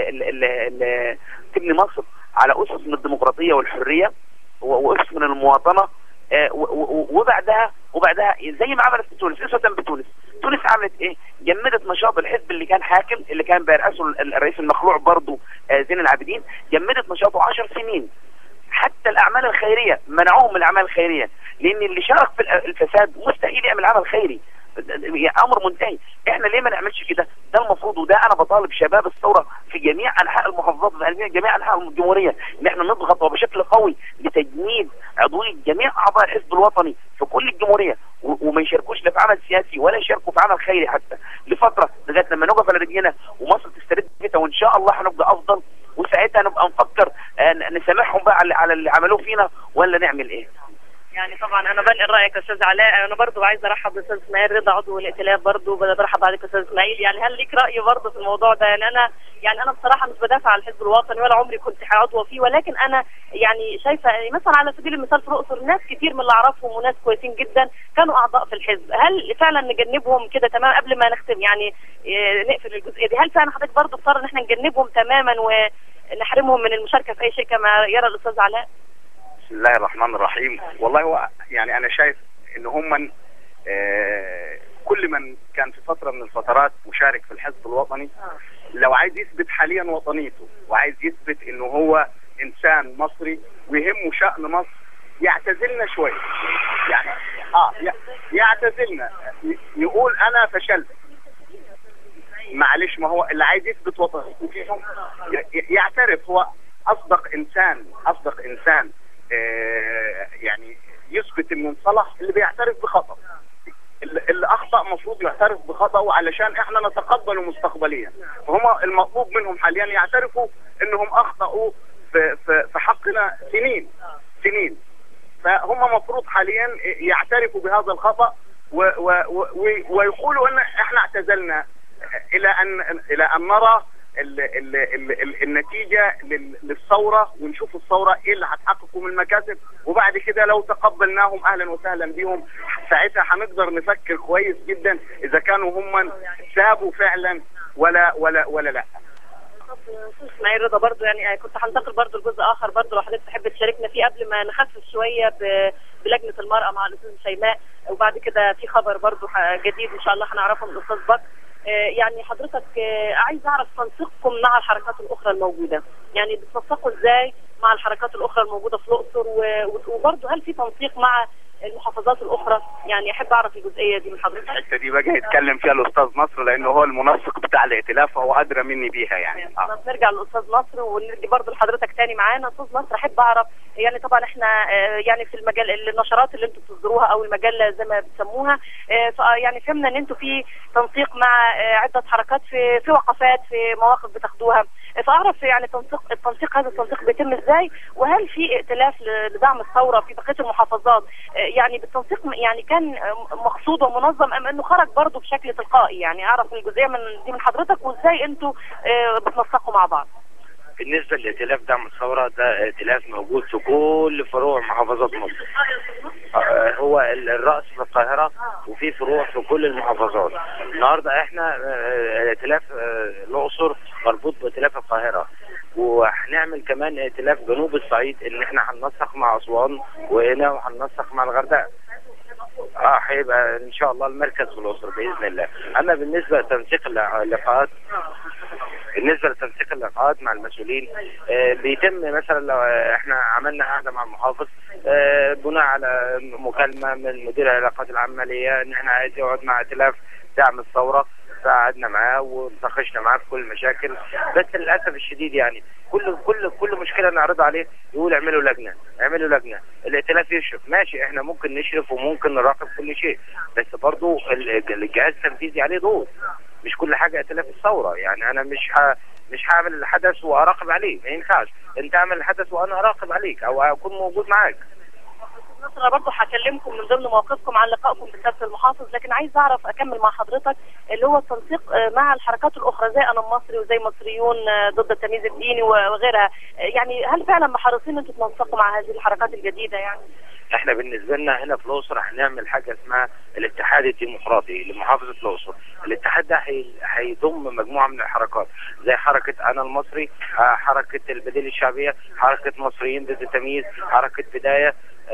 Speaker 2: تبني مصر على أسس من الديمقراطية والحرية وأسس من المواطنة. وبعدها زي ما عملت في تونس، نسبة بتونس. تونس عملت ايه؟ جمدت نشاط الحزب اللي كان حاكم، اللي كان بيرأسه الرئيس المخلوع برضه زين العابدين، جمدت نشاطه 10 سنين. حتى الأعمال الخيرية منعوهم من الأعمال الخيرية، لأن اللي شارك في الفساد مستحيل يعمل عمل خيري، امر منتهي. احنا ليه ما نعملش كده؟ ده المفروض، وده انا بطالب شباب الثوره في جميع انحاء المحافظات في جميع انحاء الجمهوريه ان احنا نضغط وبشكل قوي لتجنيد عضويه جميع اعضاء الحزب الوطني في كل الجمهوريه، وما يشاركوش لا في عمل سياسي ولا يشاركوا في عمل خيري حتى لفتره، لغايه لما نقف على رجلينا ومصر تسترد بيتها، وان شاء الله هنبقى افضل، وساعتها نبقى نفكر نسامحهم بقى على اللي عملوه فينا ولا نعمل ايه.
Speaker 1: يعني طبعا انا بنقل رايك يا استاذ علاء. انا برضو عايزه ارحب بالاستاذ اسماعيل رضا عضو الائتلاف، برضو برحب عليك يا استاذ اسماعيل. يعني هل ليك راي برضو في الموضوع ده؟ يعني انا بصراحه مش بدافع عن الحزب الوطني ولا عمري كنت عضوه فيه، ولكن انا يعني شايفه مثلا على سبيل المثال في الاقصر ناس كتير من اللي اعرفهم وناس كويسين جدا كانوا اعضاء في الحزب. هل فعلا نجنبهم كده تمام قبل ما نختم يعني نقفل الجزئيه دي؟ هل فعلا حضرتك برضو اضطر ان احنا نجنبهم تماما ونحرمهم من المشاركه في اي شيء كما يرى الاستاذ علاء؟
Speaker 8: بسم الله الرحمن الرحيم. والله هو يعني انا شايف ان هم كل من كان في فترة من الفترات مشارك في الحزب الوطني لو عايز يثبت حاليا وطنيته وعايز يثبت انه هو انسان مصري ويهمه شأن مصر يعتزلنا شوية، يعني يعتزلنا، يقول انا فشلت. معلش، ما هو اللي عايز يثبت وطنيته فيهم يعترف، هو اصدق انسان يعني يثبت انه انصلح اللي بيعترف بخطأ. اللي اخطأ مفروض يعترف بخطأه علشان احنا نتقبله مستقبليا. فهم المطلوب منهم حاليا يعترفوا انهم اخطأوا في حقنا سنين. فهم مفروض حاليا يعترفوا بهذا الخطأ ويقولوا ان احنا اعتزلنا الى ان نرى النتيجة للثورة، ونشوف الثورة ايه اللي هتحققوا من المكاسب، وبعد كده لو تقبلناهم اهلا وسهلا بيهم. ساعتها هنقدر نفكر كويس جدا اذا كانوا هم سابوا فعلا ولا لا.
Speaker 1: اسماعيل رضا برضو يعني كنت هنتقل برضو لجزء اخر برضو لو حضرتك تحب تشاركنا فيه قبل ما نخفف شوية بلجنة المرأة مع الاستاذ شيماء، وبعد كده في خبر برضو جديد ان شاء الله هنعرفه من الاستاذ بكر. يعني حضرتك عايز اعرف تنسيقكم مع الحركات الاخرى الموجودة، يعني بتنسقوا ازاي مع الحركات الاخرى الموجودة في الاقصر، وبرضه هل في تنسيق مع المحافظات الاخرى؟ يعني احب اعرف الجزئيه دي من حضرتك.
Speaker 8: الحته دي بقى يتكلم فيها الاستاذ نصر لانه هو المنسق بتاع الائتلاف فهو ادرى مني بيها يعني.
Speaker 1: نرجع للاستاذ نصر ونرجع برضه لحضرتك تاني معانا. استاذ نصر احب اعرف يعني طبعا احنا يعني في المجال النشرات اللي انتم بتصدروها او المجله زي ما بتسموها، يعني فهمنا ان انتم في تنسيق مع عده حركات في وقفات في مواقف بتاخدوها، فاعرف يعني التنسيق هذا التنسيق بيتم ازاي؟ وهل في ائتلاف لدعم الثوره في بقيه المحافظات يعني بالتنسيق يعني كان مقصود ومنظم ام انه خرج برضه بشكل تلقائي؟ يعني اعرف الجزئيه من حضرتك وازاي انتوا بتنسقوا مع بعض.
Speaker 4: بالنسبه لائتلاف دعم الثوره، ده ائتلاف موجود في كل فروع محافظات مصر. هو الراس في القاهره وفي فروع في كل المحافظات. النهارده احنا ائتلاف الاقصر مربوط بائتلاف القاهره، وهنعمل كمان ائتلاف جنوب الصعيد ان احنا هننسق مع اسوان وهنا وهننسق مع الغردقه. هيبقى ان شاء الله المركز في الاقصر باذن الله. اما بالنسبه لتنسيق اللقاءات، مع المسؤولين، بيتم مثلا لو احنا عملنا قعده مع المحافظ بناء على مكالمه من مدير العلاقات العماليه ان احنا عايز يقعد مع ائتلاف دعم الثوره، قعدنا معاه وناقشنا معاه في كل المشاكل. بس للاسف الشديد يعني كل مشكله نعرضها عليه يقول اعملوا لجنه. الائتلاف يشرف، ماشي، احنا ممكن نشرف وممكن نراقب كل شيء، بس برضو الجهاز التنفيذي عليه دور. مش كل حاجه ائتلاف الثوره، يعني انا مش هعمل الحدث واراقب عليه، ما ينفعش. انت اعمل الحدث وانا اراقب عليك او اكون موجود معاك.
Speaker 1: انا برضه هكلمكم من ضمن مواقفكم عن لقائكم بسياده المحافظ، لكن عايز اعرف اكمل مع حضرتك اللي هو التنسيق مع الحركات الاخرى زي انا المصري وزي مصريون ضد التمييز الديني وغيرها. يعني هل فعلا محرصين انتم تنسقوا مع هذه الحركات الجديده؟ يعني
Speaker 4: احنا بالنسبه لنا هنا في الاقصر هنعمل حاجه اسمها الاتحاد الديمقراطي لمحافظه الاقصر. الاتحاد ده هيضم مجموعه من الحركات زي حركه انا المصري، حركه البديل الشعبيه، حركه مصريين ضد التمييز، حركه بدايه،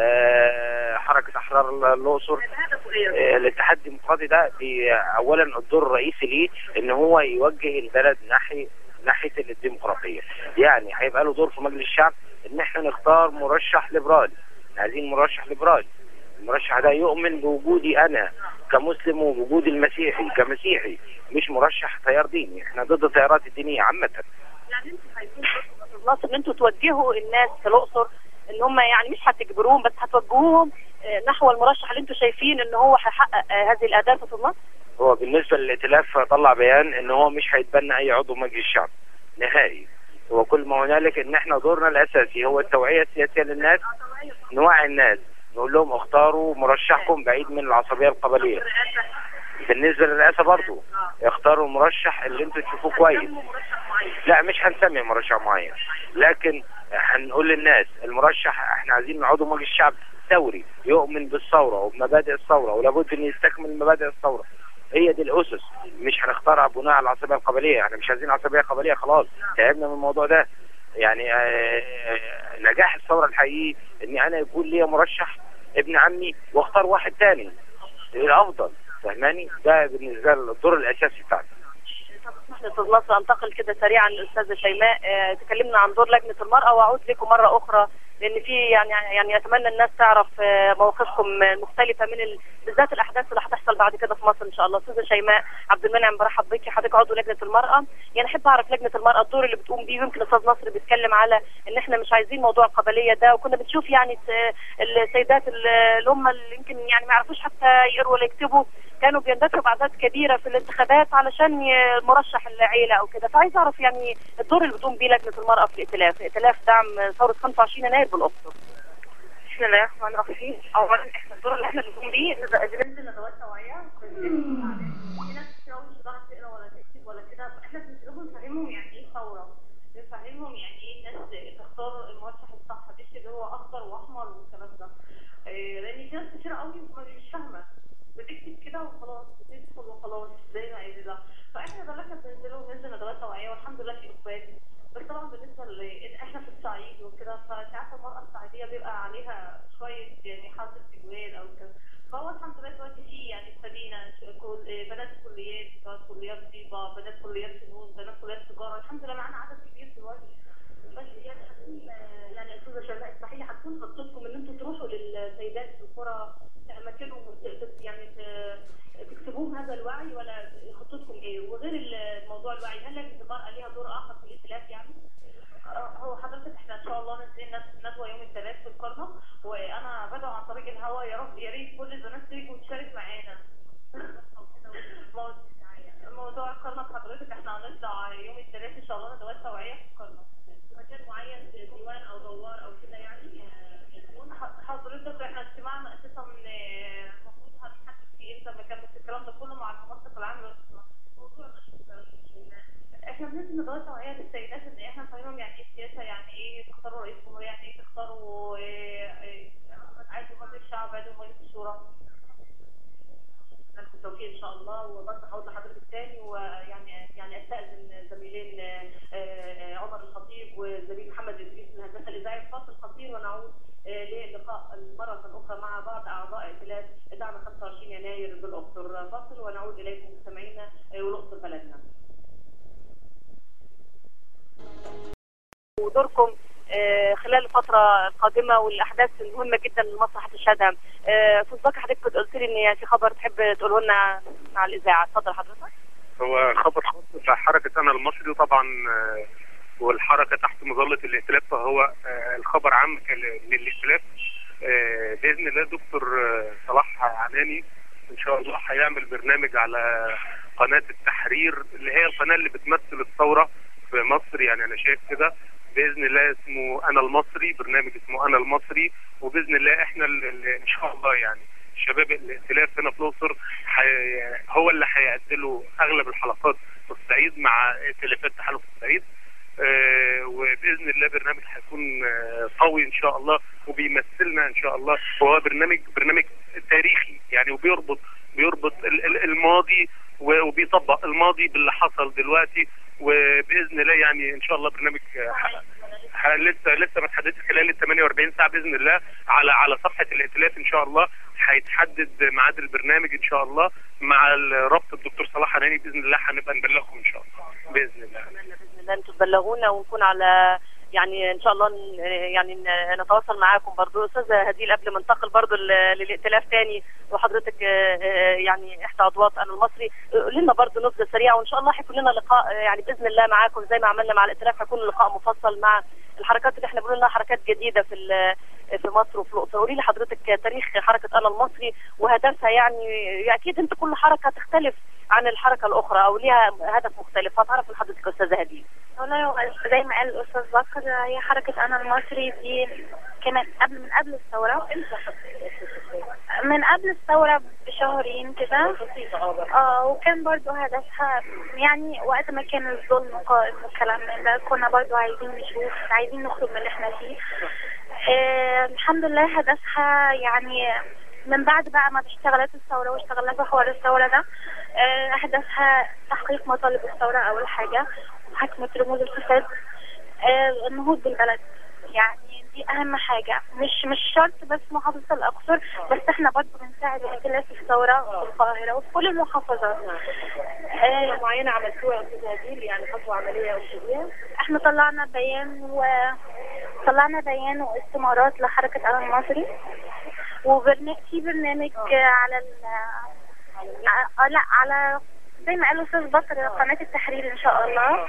Speaker 4: حركه احرار الاقصر. الاتحاد الديمقراطي ده اولا الدور الرئيسي ليه ان هو يوجه البلد ناحيه الديمقراطيه. يعني هيبقى له دور في مجلس الشعب ان احنا نختار مرشح ليبرالي. عايزين مرشح ليبرالي، المرشح ده يؤمن بوجودي انا كمسلم وبوجود المسيحي كمسيحي، مش مرشح تيار ديني. احنا ضد التيارات الدينيه عامه.
Speaker 1: يعني انتوا عايزين ان انتوا توجهوا الناس في الاقصر ان هم يعني مش هتجبروهم بس هتوجهوهم نحو المرشح اللي انتوا شايفين ان هو هيحقق هذه الاهداف في مصر؟
Speaker 4: هو بالنسبه للائتلاف طلع بيان ان هو مش هيتبنى اي عضو مجلس الشعب نهائي. هو كل ما هنالك ان احنا دورنا الاساسي هو التوعيه السياسيه للناس، نوعي الناس، نقول لهم اختاروا مرشحكم بعيد من العصبيه القبليه. بالنسبه للرئاسه برضه اختاروا المرشح اللي انتوا تشوفوه كويس. لا مش هنسمي مرشح معين، لكن هنقول للناس المرشح احنا عايزين عضو مجلس الشعب ثوري يؤمن بالثوره وبمبادئ الثوره ولابد ان يستكمل مبادئ الثوره. هي دي الاسس، مش هنختارها بناء على العصبيه القبليه. احنا مش عايزين عصبيه قبليه، خلاص تعبنا من الموضوع ده. يعني نجاح الثوره الحقيقي ان انا يكون لي مرشح ابن عمي واختار واحد تاني الافضل، فهماني؟ ده بالنسبه للدور الاساسي بتاعنا.
Speaker 1: استاذ نصر انتقل كده سريعا للاستاذه شيماء، تكلمنا عن دور لجنه المراه واعود لكم مره اخرى لان في يعني اتمنى الناس تعرف مواقفكم المختلفه من بالذات الاحداث اللي هتحصل بعد كده في مصر ان شاء الله. استاذه شيماء عبد المنعم برحب بيكي، حضرتك عضو لجنه المراه. يعني احب اعرف لجنه المراه الدور اللي بتقوم بيه. يمكن استاذ نصر بيتكلم على ان احنا مش عايزين موضوع القبليه ده، وكنا بنشوف يعني السيدات اللي هم اللي يمكن يعني ما يعرفوش حتى يقروا ولا يكتبوا كانوا بيندفعوا باعداد كبيره في الانتخابات علشان مرشح العيله او كده. فعايز اعرف يعني الدور اللي بتقوم بيه لجنه المراه في ائتلاف دعم ثوره 25 يناير بالاقصر.
Speaker 6: بسم الله الرحمن الرحيم. اولا احنا الدور اللي احنا بنقوم بيه ننزل ندوات توعيه. في ناس كتير قوي مش هتعرف تقرا ولا تكتب ولا كده، فاحنا بنسيبهم نفهمهم يعني ايه ثوره، نفهمهم يعني ايه الناس تختار المرشح الصح، مش اللي هو اخضر واحمر والكلام ده. لان في ناس كتير قوي مش فاهمه، بتكتب كده وخلاص، بتدخل وخلاص زي ما قايل ده. فاحنا ده اللي احنا بننزل ندوات توعيه والحمد لله في اقبال. بس طبعا بالنسبه احنا في الصعيد وكده، فساعات المراه الصعيديه بيبقى عليها شويه يعني حظر تجوال او كده. فهو الحمد لله دلوقتي في يعني ابتدينا بنات كليات، كليات طيبه، بنات كليات فنون، بنات كليات تجاره، الحمد لله معانا عدد كبير دلوقتي. بس يعني هتكون يعني استاذه شيماء اسمحي لي، هتكون خطتكم ان انتم تروحوا للسيدات في القرى تمكنهم يعني تكتبوهم هذا الوعي، ولا خطتكم ايه؟ وغير الموضوع الوعي، هل لجنه المراه ليها دور اخر في الائتلاف يعني؟ هو حضرتك احنا ان شاء الله نازلين ندوه يوم الثلاث في القرنه، وانا بدعو عن طريق الهواء يا رب يا ريت كل البنات تيجي وتشارك معانا. موضوع القرنه حضرتك احنا هنطلع يوم الثلاث ان شاء الله ندوات توعيه في القرنه في مكان معين، في ديوان او دوار او كده يعني. حضرتك احنا اجتماعنا اساسا المفروض هنحدد فيه امتى مكان، بس الكلام ده كله مع المنسق العام. موضوع
Speaker 9: احنا بننزل ندوات توعيه للسيدات ان احنا نفهمهم يعني ايه السياسه، يعني ايه تختاروا رئيس جمهوريه، يعني ايه تختاروا عضو مجلس الشعب، عضو مجلس الشورى. لكم التوفيق ان شاء الله. وبس هقول لحضرتك تاني، ويعني استاذن زميلين عمر الخطيب والزميل محمد ادريس من الهندسه الاذاعيه فاصل قصير، ونعود للقاء مره اخرى مع بعض اعضاء ائتلاف دعم 25 يناير بالاقصر. فاصل ونعود اليكم مستمعينا والاقصر بلدنا. ودوركم خلال الفترة القادمة والأحداث المهمة جدا لمصلحة الشهداء. أستاذ بكر، حضرتك كنت قلت لي إن في خبر تحب تقوله لنا مع الإذاعة، اتفضل حضرتك.
Speaker 5: هو خبر خاص بحركة أنا المصري، وطبعا والحركة تحت مظلة الائتلاف، فهو الخبر عام للائتلاف. بإذن الله دكتور صلاح عناني إن شاء الله هيعمل برنامج على قناة التحرير، اللي هي القناة اللي بتمثل الثورة في مصر، يعني أنا شايف كده. باذن الله اسمه انا المصري، برنامج اسمه انا المصري. وباذن الله احنا ان شاء الله يعني شباب الائتلاف هنا في الاقصر هو اللي هيعدلوا اغلب الحلقات في الصعيد مع ائتلافات تحالف الصعيد. وباذن الله برنامج هيكون قوي ان شاء الله وبيمثلنا ان شاء الله. وهو برنامج تاريخي يعني، وبيربط الماضي وبيطبق الماضي باللي حصل دلوقتي. وباذن الله يعني ان شاء الله برنامج لسه ما اتحددش خلال ال 48 ساعه باذن الله على صفحه الائتلاف ان شاء الله. هيتحدد ميعاد البرنامج ان شاء الله مع ربط الدكتور صلاح عناني باذن الله، هنبقى نبلغكم ان شاء الله باذن الله.
Speaker 1: باذن الله انتم تبلغونا ونكون على يعني ان شاء الله يعني نتواصل معاكم برضو. استاذه هديل، قبل ما ننتقل برضو للائتلاف تاني وحضرتك يعني احدى عضوات انا المصري، قول لنا برضو نبذه سريعه، وان شاء الله هيكون لنا لقاء يعني باذن الله معاكم زي ما عملنا مع الائتلاف، هيكون لقاء مفصل مع الحركات اللي احنا بنقول لها حركات جديده في مصر وفي الاقصر. قولي لي حضرتك تاريخ حركه انا المصري وهدفها، يعني اكيد انت كل حركه تختلف عن الحركه الاخرى او ليها هدف مختلف، فتعرف من حضرتك استاذه هديل.
Speaker 6: والله زي ما قال الاستاذ بكر، هي حركه انا المصري دي كانت من قبل الثوره، من قبل الثوره بشهرين كده. وكان برضو هدفها يعني وقت ما كان الظلم قائم والكلام من ده، كنا برضو عايزين نخرج من اللي احنا فيه. الحمد لله هدفها يعني من بعد بقى ما اشتغلت الثوره واشتغلنا في حوار الثوره ده، هدفها تحقيق مطالب الثوره اول حاجه، محاكمه رموز الفساد، النهوض بالبلد. يعني دي اهم حاجه، مش شرط بس محافظه الاقصر، بس احنا برضه بنساعد الائتلاف في الثوره في القاهره وفي كل المحافظات.
Speaker 1: معينه عملتوها يا استاذه هديل، يعني خطوه عمليه او شيء؟
Speaker 6: احنا طلعنا بيان واستمارات لحركه انا المصري، في برنامج على زي ما قال الاستاذ بكر قناه التحرير ان شاء الله.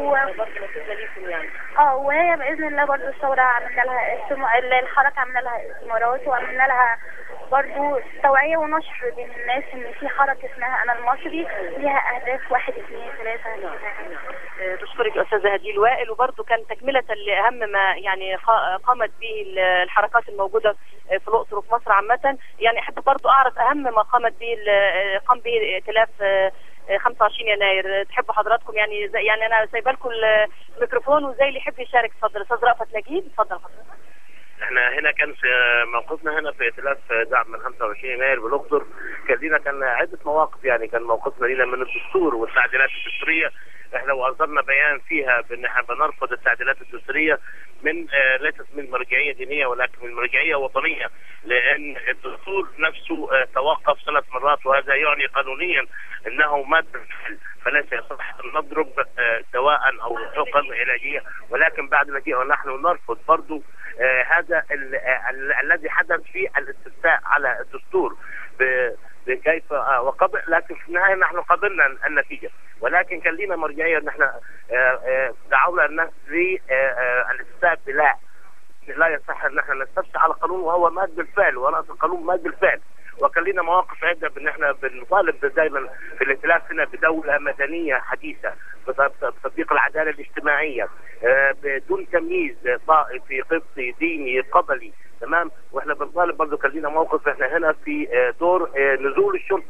Speaker 6: وهي باذن الله برضه الثوره عملنا لها الحركه عملنا لها استمارات، وعملنا لها برضه توعيه ونشر بين الناس ان في حركه اسمها انا المصري ليها اهداف 1 2 3.
Speaker 1: بشكرك استاذه هديل وائل. وبرضه كان تكمله لاهم ما يعني قامت به الحركات الموجوده في الاقصر وفي مصر عامه. يعني احب برضه اعرف اهم ما قام به ائتلاف 25 يناير. تحبوا حضراتكم يعني انا سايبه لكم الميكروفون، وزي اللي يحب يشارك اتفضل. استاذ رأفت نجيب اتفضل حضرتك.
Speaker 3: احنا هنا كان في موقفنا هنا في ائتلاف دعم من 25 يناير بالاقصر، كان عده مواقف. يعني كان موقفنا لينا من الدستور والتعديلات الدستوريه. احنا واصدرنا بيان فيها بان احنا بنرفض التعديلات الدستوريه ليست من مرجعيه دينيه ولكن من مرجعيه وطنيه، لان الدستور نفسه توقف 3 مرات، وهذا يعني قانونيا انه ماده الفعل، فليس يصح ان نضرب دواء او حقن علاجيه. ولكن بعد ما جئنا نحن نرفض برضه هذا الذي حدث في الاستفتاء على الدستور بكيف وقبل، لكن في النهايه نحن قبلنا النتيجه. ولكن كان لنا مرجعيه ان احنا دعونا الناس للاستفتاء لا يصح ان احنا نستفتي على قانون وهو ماد بالفعل، ورأس القانون ماد بالفعل. وكان لنا مواقف عده بان احنا بنطالب دائما في الائتلاف هنا بدوله مدنيه حديثه، بتطبيق العداله الاجتماعيه بدون تمييز طائفي قبطي ديني قبلي، تمام. واحنا بنطالب برضه كان لنا موقف احنا هنا في دور نزول الشرطه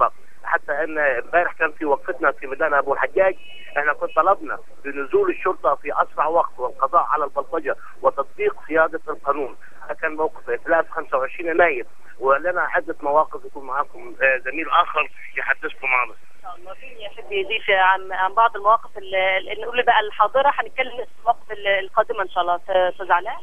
Speaker 3: حتى ان امبارح كان في وقفتنا في ميدان ابو الحجاج، احنا كنا طلبنا بنزول الشرطه في اسرع وقت والقضاء على البلطجه وتطبيق سياده القانون. هذا كان موقف ائتلاف 25 يناير، ولنا عده مواقف يكون معكم زميل اخر يحدثكم عنها.
Speaker 1: مين يحب يضيف عن بعض المواقف اللي نقول بقى الحاضره، هنتكلم في المواقف القادمه ان شاء الله. استاذ علاء.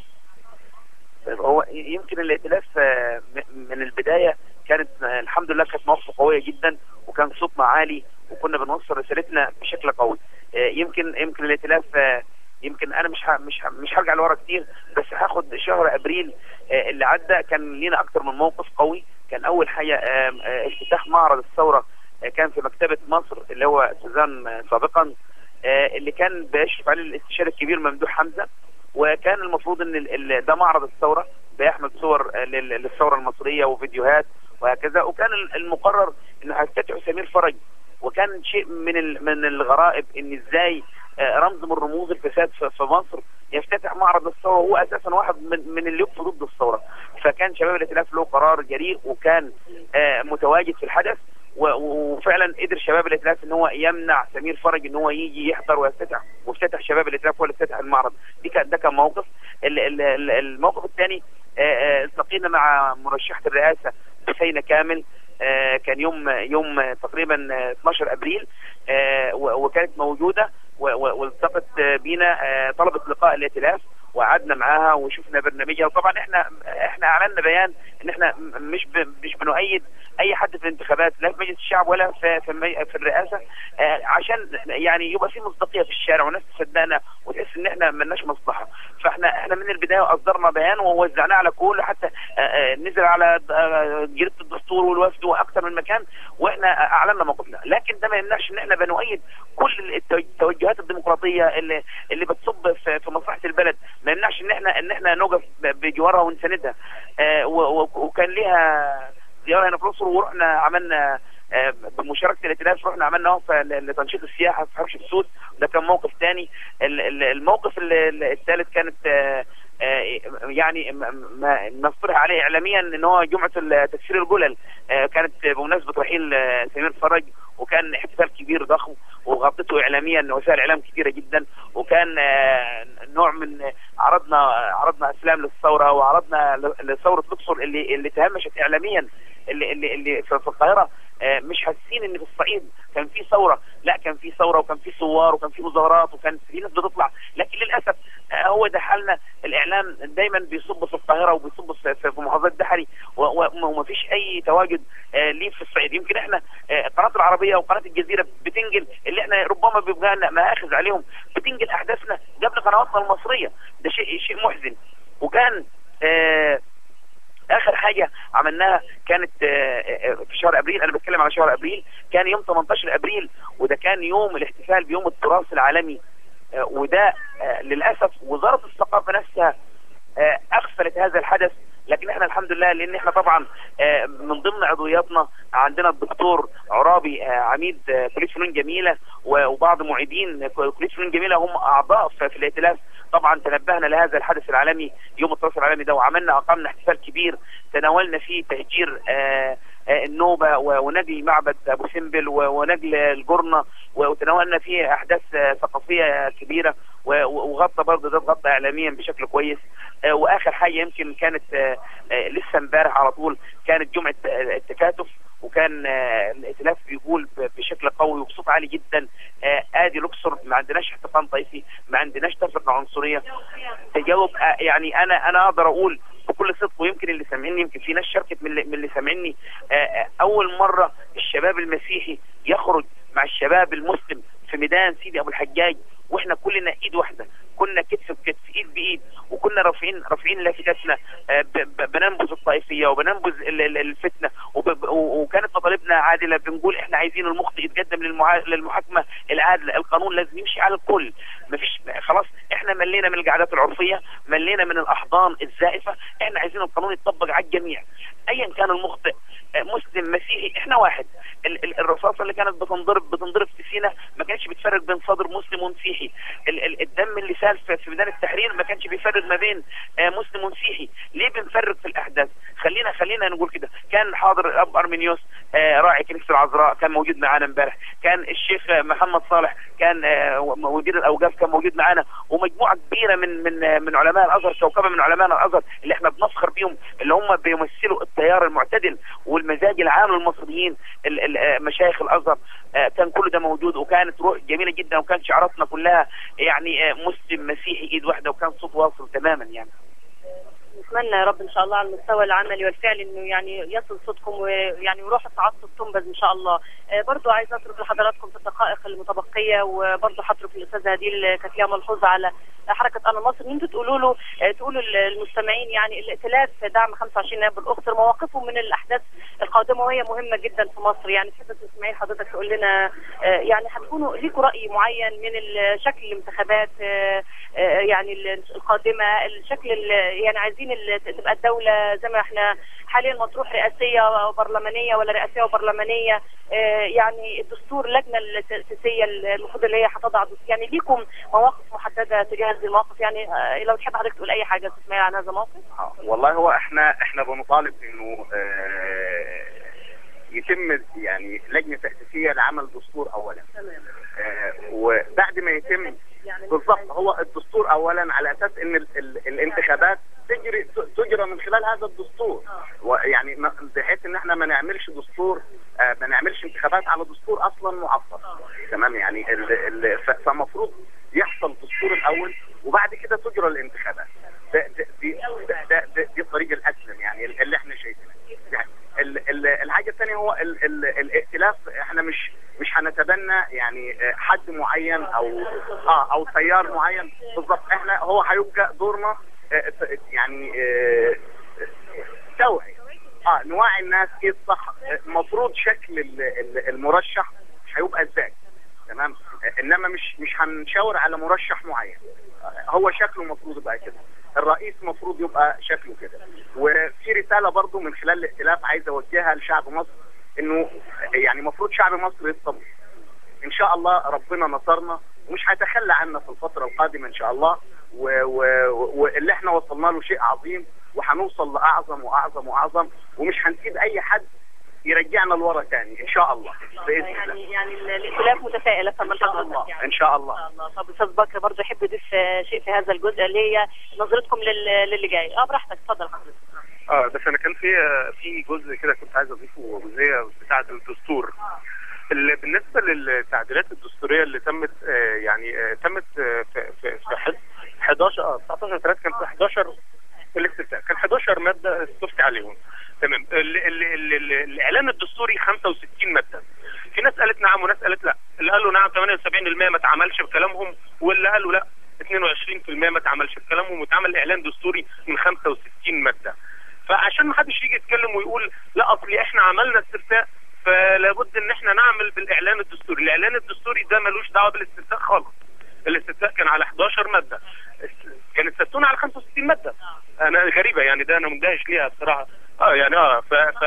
Speaker 2: هو يمكن الائتلاف من البدايه كانت الحمد لله كانت مواقفه قويه جدا، وكان صوتنا عالي وكنا بنوصل رسالتنا بشكل قوي. يمكن الائتلاف يمكن انا مش هرجع لورا كتير، بس هاخد شهر ابريل اللي عدى كان لينا اكتر من موقف قوي. كان اول حاجه افتتاح معرض الثوره كان في مكتبه مصر اللي هو سوزان سابقا، اللي كان بيشرف عليه الاستشاري الكبير ممدوح حمزه، وكان المفروض ان ده معرض الثوره بيحمل صور للثوره المصريه وفيديوهات وهكذا، وكان المقرر انه هيفتتحوا سمير فرج. وكان شيء من الغرائب ان ازاي رمز من رموز الفساد في مصر يفتتح معرض الثوره وهو اساسا واحد من اللي يقف ضد الثوره. فكان شباب الائتلاف له قرار جريء وكان متواجد في الحدث، وفعلا قدر شباب الائتلاف ان هو يمنع سمير فرج ان هو يجي يحضر وافتتح شباب الائتلاف هو اللي افتتح المعرض. ده كان موقف. الموقف الثاني التقينا مع مرشحة الرئاسة حسينة كامل، كان يوم تقريبا 12 ابريل، وكانت موجودة والتقت بينا، طلبت لقاء الائتلاف وقعدنا معاها وشفنا برنامجها. وطبعا احنا اعلنا بيان ان احنا مش بنؤيد اي حد في الانتخابات، لا في مجلس الشعب ولا في الرئاسه، عشان يعني يبقى في مصداقيه في الشارع والناس تصدقنا وتحس ان احنا مالناش مصلحه. فاحنا من البدايه اصدرنا بيان ووزعناه على كل، حتى نزل على جريده الدستور والوفد واكثر من مكان، واحنا اعلنا موقفنا. لكن ده ما يمنعش ان احنا بنؤيد كل التوجهات الديمقراطيه اللي بتصب في مصلحه البلد. ما يمنعش ان احنا نوقف بجوارها ونساندها. وكان ليها زياره هنا في الاقصر، ورحنا عملنا بمشاركه الائتلاف رحنا عملنا وقفه لتنشيط السياحه في حبش السود. ده كان موقف ثاني. الموقف الثالث كانت يعني نصطلح عليه اعلاميا ان هو جمعه تكسير الجلل، كانت بمناسبه رحيل سمير فرج، وكان احتفال كبير ضخم وغطته اعلاميا وسائل اعلام كثيره جدا، وكان نوع من عرضنا افلام للثوره وعرضنا لثوره الاقصر اللي تهمشت اعلاميا، اللي في القاهره مش حاسين ان في الصعيد كان في ثوره. لا، كان في ثوره وكان في ثوار وكان في مظاهرات وكان في ناس بتطلع، لكن للاسف هو ده حالنا. الاعلام دايما بيصب في القاهره وبيصب في محافظات دحري، ومفيش اي تواجد ليه في الصعيد. يمكن احنا قناه العربيه وقناه الجزيره بتنقل اللي احنا ربما بيبقى لنا مآخذ عليهم، بتنقل احداثنا قبل قنواتنا المصريه. ده شيء محزن. وكان اخر حاجه عملناها كانت في شهر ابريل، انا بتكلم على شهر ابريل، كان يوم 18 ابريل، وده كان يوم الاحتفال بيوم التراث العالمي. وده للاسف وزاره الثقافه نفسها اغفلت هذا الحدث. لكن احنا الحمد لله، لان احنا طبعا من ضمن عضوياتنا عندنا الدكتور عرابي عميد كليه فنون جميله، وبعض معيدين كليه فنون جميله هم اعضاء في الائتلاف. طبعا تنبهنا لهذا الحدث العالمي يوم التراث العالمي ده، اقمنا احتفال كبير تناولنا فيه تهجير النوبه ونجل معبد ابو سمبل ونجل الجرنه، وتناولنا فيه احداث ثقافيه كبيره، وغطى برضه ده غطى اعلاميا بشكل كويس. واخر حاجه يمكن كانت لسه امبارح على طول كانت جمعه التكاتف، وكان الائتلاف بيقول بشكل قوي وبصوت عالي جدا ادي الاقصر، ما عندناش احتقان طائفي، ما عندناش تفرقه عنصريه. تجاوب يعني انا اقدر اقول بكل صدق، ويمكن اللي سامعني، يمكن في ناس شاركت من اللي سامعني، اول مره الشباب المسيحي يخرج مع الشباب المسلم في ميدان سيدي ابو الحجاج، واحنا كلنا ايد واحده، كنا كتف بكتف ايد بايد، وكنا رافعين لافتاتنا، بننبذ الطائفيه وبننبذ الفتنه، وكانت مطالبنا عادله. بنقول احنا عايزين المخطئ يتقدم للمحاكمه العادله، القانون لازم يمشي على الكل. مفيش خلاص، احنا ملينا من القعدات العرفيه، ملينا من الاحضان الزائفه، احنا عايزين القانون يتطبق على الجميع ايا كان المخطئ، مسلم مسيحي، احنا واحد. الرصاصه اللي كانت بتنضرب في سيناء ما كانش بتفرق بين صدر مسلم ومسيحي. الدم اللي سال في ميدان التحرير ما كانش بيفرق ما بين مسلم ومسيحي. ليه بنفرق في الاحداث؟ خلينا نقول كده. كان حاضر الاب ارمينيوس راعي كنيسه العذراء كان موجود معانا امبارح، كان الشيخ محمد صالح كان مدير الاوقاف كان موجود معانا، ومجموعه كبيره من علماء الازهر، كوكبه من علماء الازهر اللي احنا بنفخر بيهم، اللي هم بيمثلوا التيار المعتدل والمزاج العام للمصريين، مشايخ الازهر. كان كل ده موجود، وكانت روح جميله جدا، وكان شعاراتنا كلها يعني مسلم مسيحي ايد واحده، وكان صوت واصل تماما. يعني
Speaker 1: نتمنى يا رب ان شاء الله على المستوى العملي والفعلي انه يعني يصل صوتكم ويعني وروح التعصب تنبذ ان شاء الله. برضو عايز اترك لحضراتكم في الدقائق المتبقيه، وبرضو هترك الاستاذه هديل كانت ليها ملحوظه على حركه انا مصر، ان انتم تقولوا للمستمعين يعني الائتلاف دعم 25 نائب الاخضر مواقفهم من الاحداث القادمه، وهي مهمه جدا في مصر. يعني تحب المستمعين حضرتك تقول لنا يعني هتكونوا ليكوا راي معين من شكل الانتخابات يعني القادمه، الشكل يعني عايزين تبقى الدولة زي ما احنا حاليا مطروح رئاسية وبرلمانية ولا رئاسية وبرلمانية، يعني الدستور لجنة التأسيسية المفروض اللي هي هتضع يعني ليكم مواقف محددة تجاه هذه المواقف. يعني لو تحب حضرتك تقول أي حاجة تسمعي عن هذا الموقف.
Speaker 8: والله هو احنا بنطالب انه يتم يعني لجنة تأسيسية لعمل دستور اولا. تمام. وبعد ما يتم يعني بالضبط هو الدستور اولا على اساس ان الانتخابات تجرى من خلال هذا الدستور، ويعني بحيث ان احنا ما نعملش دستور ما نعملش انتخابات على دستور اصلا معطل. تمام. يعني فالمفروض يحصل دستور الاول وبعد كده تجرى الانتخابات. دي الطريقه الاسلم يعني اللي احنا شايفينها. يعني الحاجه الثانيه هو الائتلاف. احنا مش هنتبنى يعني حد معين او تيار معين بالضبط. احنا هو هيبقى دورنا يعني توعي نوعي الناس ايه الصح. المفروض شكل المرشح هيبقى ازاي. تمام. انما مش هنشاور على مرشح معين، هو شكله المفروض يبقى كده، الرئيس المفروض يبقى شكله كده. وفي رساله برضو من خلال الائتلاف عايز اوجهها لشعب مصر، انه يعني المفروض شعب مصر يصبر. ان شاء الله ربنا نصرنا ومش هيتخلى عنا في الفتره القادمه ان شاء الله، واللي احنا وصلنا له شيء عظيم، وهنوصل لاعظم واعظم واعظم، ومش هنسيب اي حد يرجعنا لورا تاني ان شاء الله باذن الله.
Speaker 1: يعني الائتلاف متفائله فما شاء الله يعني.
Speaker 8: ان شاء الله.
Speaker 1: طب استاذ بكر برضه يحب يضيف شيء في هذا الجزء اللي هي نظرتكم للي جاي. براحتك اتفضل حضرتك.
Speaker 5: بس انا كان في جزء كده كنت عايز اضيفه، جزئيه بتاعه الدستور. بالنسبه للتعديلات الدستوريه اللي تمت تمت في 11 19 كان في 11 الاستفتاء، كان 11 ماده استفتي عليهم. تمام. الاعلان الدستوري 65 ماده. في ناس قالت نعم وناس قالت لا. اللي قالوا نعم 78% ما اتعملش بكلامهم، واللي قالوا لا 22% ما اتعملش بكلامهم، واتعمل اعلان دستوري من 65 ماده. فعشان ما حدش يجي يتكلم ويقول لا اصلي احنا عملنا استفتاء فلا بد ان احنا نعمل بالاعلان الدستوري. الاعلان الدستوري ده ملوش دعوه بالاستفتاء خالص. الاستفتاء كان على 11 ماده، كان استفتونا على 65 ماده. انا غريبه يعني، ده انا مندهش ليها بصراحه. يعني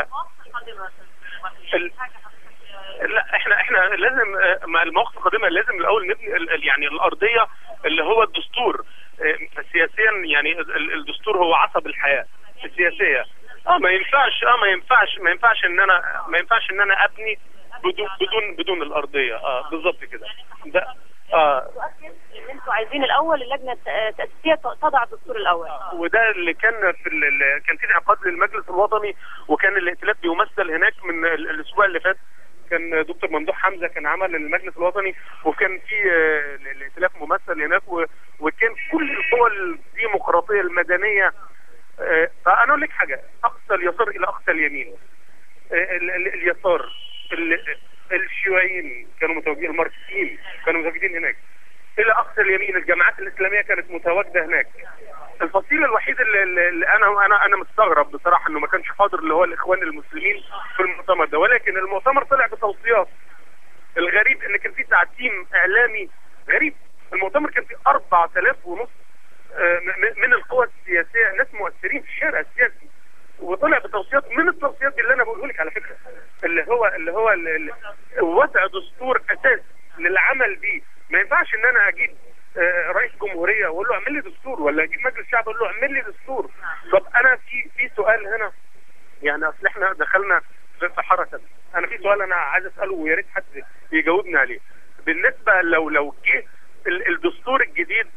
Speaker 5: لا احنا لازم مع المواقف القادمه لازم الاول نبني يعني الارضيه اللي هو الدستور سياسيا. يعني الدستور هو عصب الحياه السياسيه. ما ينفعش ان انا ابني بدون الارضيه. بالظبط كده. ده
Speaker 1: ان انتوا عايزين الاول اللجنه التاسيسيه تضع الدستور الاول.
Speaker 5: وده اللي كان كان في انعقاد للمجلس الوطني، وكان الائتلاف بيمثل هناك من الاسبوع اللي فات. كان دكتور ممدوح حمزه كان عمل المجلس الوطني، وكان في الائتلاف ممثل هناك، وكان كل القوى الديمقراطيه المدنيه. فانا اقول لك حاجه، اقصى اليسار الى اقصى اليمين، اليسار الشيوعيين كانوا متواجدين، الماركسيين كانوا متواجدين هناك، الى اقصى اليمين الجماعات الاسلاميه كانت متواجده هناك. الفصيل الوحيد اللي انا مستغرب بصراحه انه ما كانش حاضر اللي هو الاخوان المسلمين في المؤتمر ده، ولكن المؤتمر طلع بتوصيات. الغريب ان كان في تعتيم اعلامي غريب. المؤتمر كان فيه 4500 من القوى السياسيه، ناس مؤثرين في الشارع السياسي، وطلع بتوصيات من التوصيات اللي انا بقوله لك على فكره، اللي هو وضع دستور اساس للعمل بيه. ما ينفعش ان انا اجيب رئيس جمهوريه واقول له اعمل لي دستور، ولا اجيب مجلس شعب اقول له اعمل لي دستور. طب انا في سؤال هنا، يعني اصل احنا دخلنا في حركه. انا في سؤال انا عايز اساله ويا ريت حد يجاوبني عليه. بالنسبه لو جه الدستور الجديد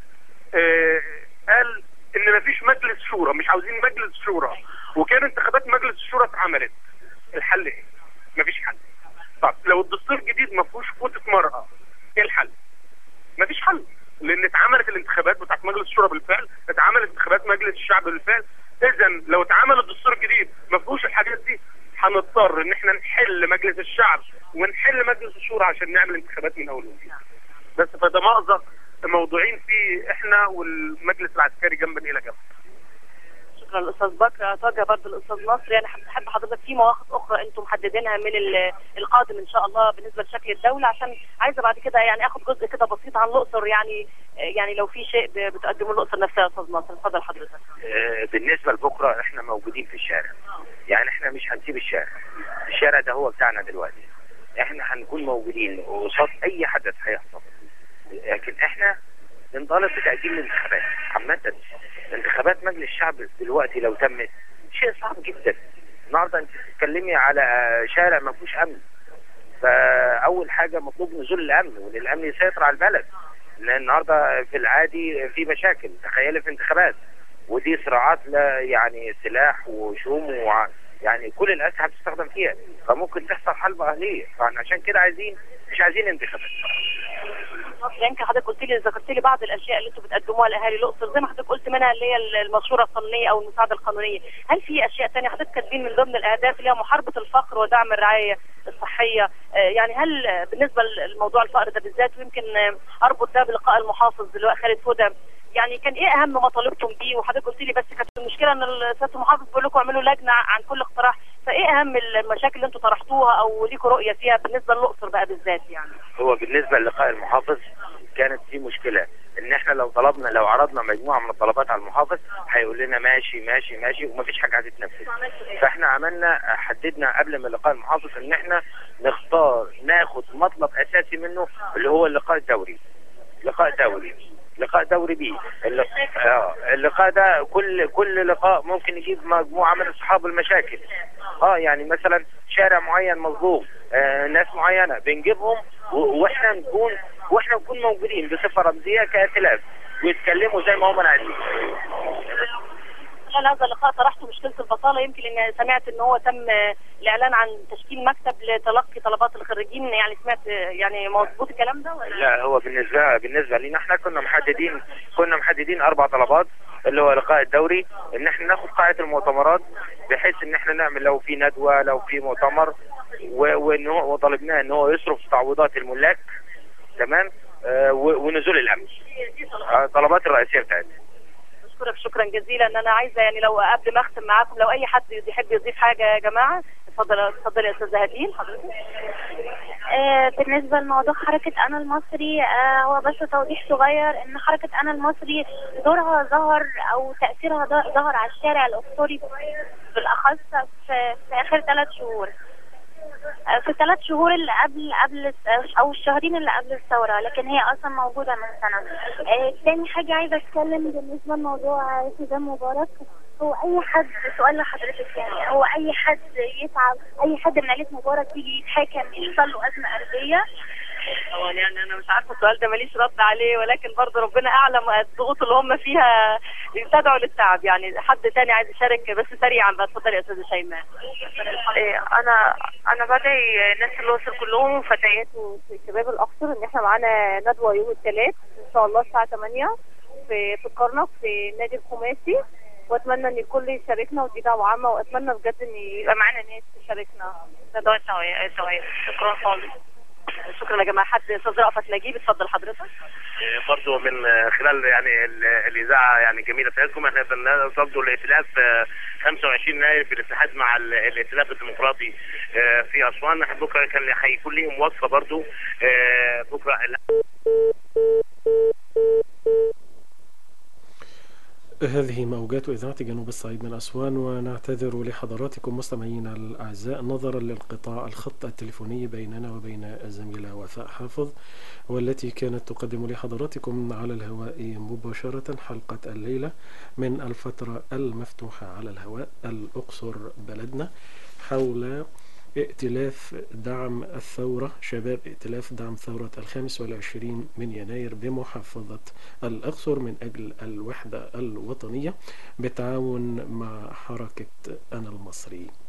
Speaker 5: قال ان مفيش مجلس شورى، مش عاوزين مجلس شورى، وكان انتخابات مجلس الشورى اتعملت، الحل ايه؟ مفيش حل. طب لو الدستور الجديد ما فيهوش كوتة مرأة، ايه الحل؟ مفيش حل، لان اتعملت الانتخابات بتاعت مجلس الشورى بالفعل، اتعملت انتخابات مجلس الشعب بالفعل. اذا لو اتعمل الدستور الجديد ما فيهوش الحاجات دي، هنضطر ان احنا نحل مجلس الشعب ونحل مجلس الشورى عشان نعمل انتخابات من اول وجديد. بس فده مأزق موضوعين فيه احنا والمجلس العسكري جنبا الى جنب.
Speaker 1: شكرا الاستاذ بكر. اتوجه برضه للاستاذ نصر، يعني حابب حضرتك في مواقف اخرى انتم محددينها من القادم ان شاء الله بالنسبه لشكل الدوله، عشان عايزه بعد كده يعني اخد جزء كده بسيط عن الاقصر، يعني لو في شيء بتقدمه الاقصر نفسها يا استاذ نصر. اتفضل حضرتك.
Speaker 4: بالنسبه لبكره احنا موجودين في الشارع، يعني احنا مش هنسيب الشارع ده هو بتاعنا دلوقتي. احنا هنكون موجودين قصاد اي حدث هيحصل، لكن احنا نطالب بتأجيل الانتخابات عامة. انتخابات مجلس الشعب دلوقتي لو تمت شيء صعب جدا. النهارده انت بتتكلمي على شارع ما فيهوش امن، فاول حاجه مطلوب نزول الامن، وان الامن يسيطر على البلد. لان النهارده في العادي في مشاكل، تخيلي في انتخابات ودي صراعات، لا يعني سلاح وشوم يعني كل الاسلحه بتستخدم فيها، فممكن تحصل حرب اهليه. فاحنا عشان كده مش عايزين انتخابات.
Speaker 1: يمكن حضرتك ذكرت لي بعض الاشياء اللي انتم بتقدموها لاهالي الاقصر، زي ما حضرتك قلت منها اللي هي المشوره القانونيه او المساعده القانونيه. هل في اشياء ثانيه حضرتك كاتبين من ضمن الاهداف اللي هي محاربه الفقر ودعم الرعايه الصحيه؟ يعني هل بالنسبه لموضوع الفقر ده بالذات، ويمكن اربط ده بلقاء المحافظ دلوقتي خالد فودة، يعني كان ايه اهم ما طالبتم بيه؟ وحضرتك قلت لي بس كانت المشكله ان سياده المحافظ بيقول لكم اعملوا لجنه عن كل اقتراح، فايه اهم المشاكل اللي انتم طرحتوها او ليكوا رؤيه فيها بالنسبه للاقصر بقى بالذات؟ يعني
Speaker 4: هو بالنسبه للقاء المحافظ كانت في مشكله ان احنا لو عرضنا مجموعه من الطلبات على المحافظ هيقول لنا ماشي ماشي ماشي ومفيش حاجه هتتنفذ. فاحنا حددنا قبل ما لقاء المحافظ ان احنا ناخد مطلب اساسي منه اللي هو اللقاء الدوري. لقاء دوري بيه. اللقاء ده كل لقاء ممكن يجيب مجموعه من اصحاب المشاكل. يعني مثلا شارع معين مظلوم، ناس معينه بنجيبهم واحنا نكون موجودين بصفه رمزيه كائتلاف ويتكلموا زي ما هم عايزين.
Speaker 1: خلال هذا اللقاء طرحتوا مشكله البطاله، يمكن ان سمعت ان هو تم الاعلان عن تشكيل مكتب لتلقي طلبات الخريجين، يعني سمعت يعني مظبوط الكلام ده ولا؟
Speaker 4: لا، هو بالنسبه لنا احنا كنا محددين 4 طلبات، اللي هو اللقاء الدوري، ان احنا ناخد قاعه المؤتمرات بحيث ان احنا نعمل لو في ندوه لو في مؤتمر، وطلبناه ان هو يصرف تعويضات الملاك، تمام، ونزول الامن. طلبات الرئيسيه بتاعتنا.
Speaker 1: بشكرك شكرا جزيلا. انا عايزه يعني لو قبل ما اختم معاكم لو اي حد يحب يضيف حاجه يا جماعه، اتفضل يا استاذه هدين حضرتك.
Speaker 6: بالنسبه لموضوع حركه انا المصري، هو بس توضيح صغير ان حركه انا المصري دورها ظهر او تاثيرها ظهر على الشارع الاقصري بالاخص في اخر 3 شهور، في 3 شهور اللي قبل او الشهرين اللي قبل الثوره، لكن هي اصلا موجوده من سنه. تاني حاجه عايزه اتكلم بالنسبه لموضوع التزام مبارك. هو اي حد، سؤال لحضرتك، يعني هو اي حد يتعب، اي حد من عائله مبارك يجي يتحاكم يحصل له ازمه قلبيه؟
Speaker 1: طبعا يعني انا مش عارفه السؤال ده ماليش رد عليه، ولكن برضه ربنا اعلم الضغوط اللي هم فيها تدعو للتعب. يعني حد تاني عايز يشارك بس سريعا بقى، اتفضلي يا استاذه شيماء.
Speaker 10: انا بدعي الناس الاقصر كلهم فتيات وشباب الاقصر ان احنا معانا ندوه يوم الثلاث ان شاء الله الساعه 8 في الكرنك في النادي الخماسي، واتمنى ان الكل يشاركنا ودي دعوه عامه، واتمنى بجد ان يبقى معانا ناس تشاركنا ندوه سويه. شكرا خالص.
Speaker 1: شكرا يا جماعه. حد استاذ رأفت نجيب اتفضل حضرتك.
Speaker 3: برضه من خلال يعني الاذاعه يعني جميله بتاعتكم، احنا برضه الائتلاف 25 يناير في الاتحاد مع الائتلاف الديمقراطي في اسوان. بكره كان هيكون ليهم وصفه برضه بكره.
Speaker 7: هذه موجات إذاعة جنوب الصعيد من أسوان، ونعتذر لحضراتكم مستمعينا الأعزاء نظرا لانقطاع الخط التليفوني بيننا وبين الزميلة وفاء حافظ، والتي كانت تقدم لحضراتكم على الهواء مباشرة حلقة الليلة من الفترة المفتوحة على الهواء الأقصر بلدنا حول ائتلاف دعم الثورة، شباب ائتلاف دعم ثورة 25 من يناير بمحافظة الأقصر من أجل الوحدة الوطنية بالتعاون مع حركة أنا المصري.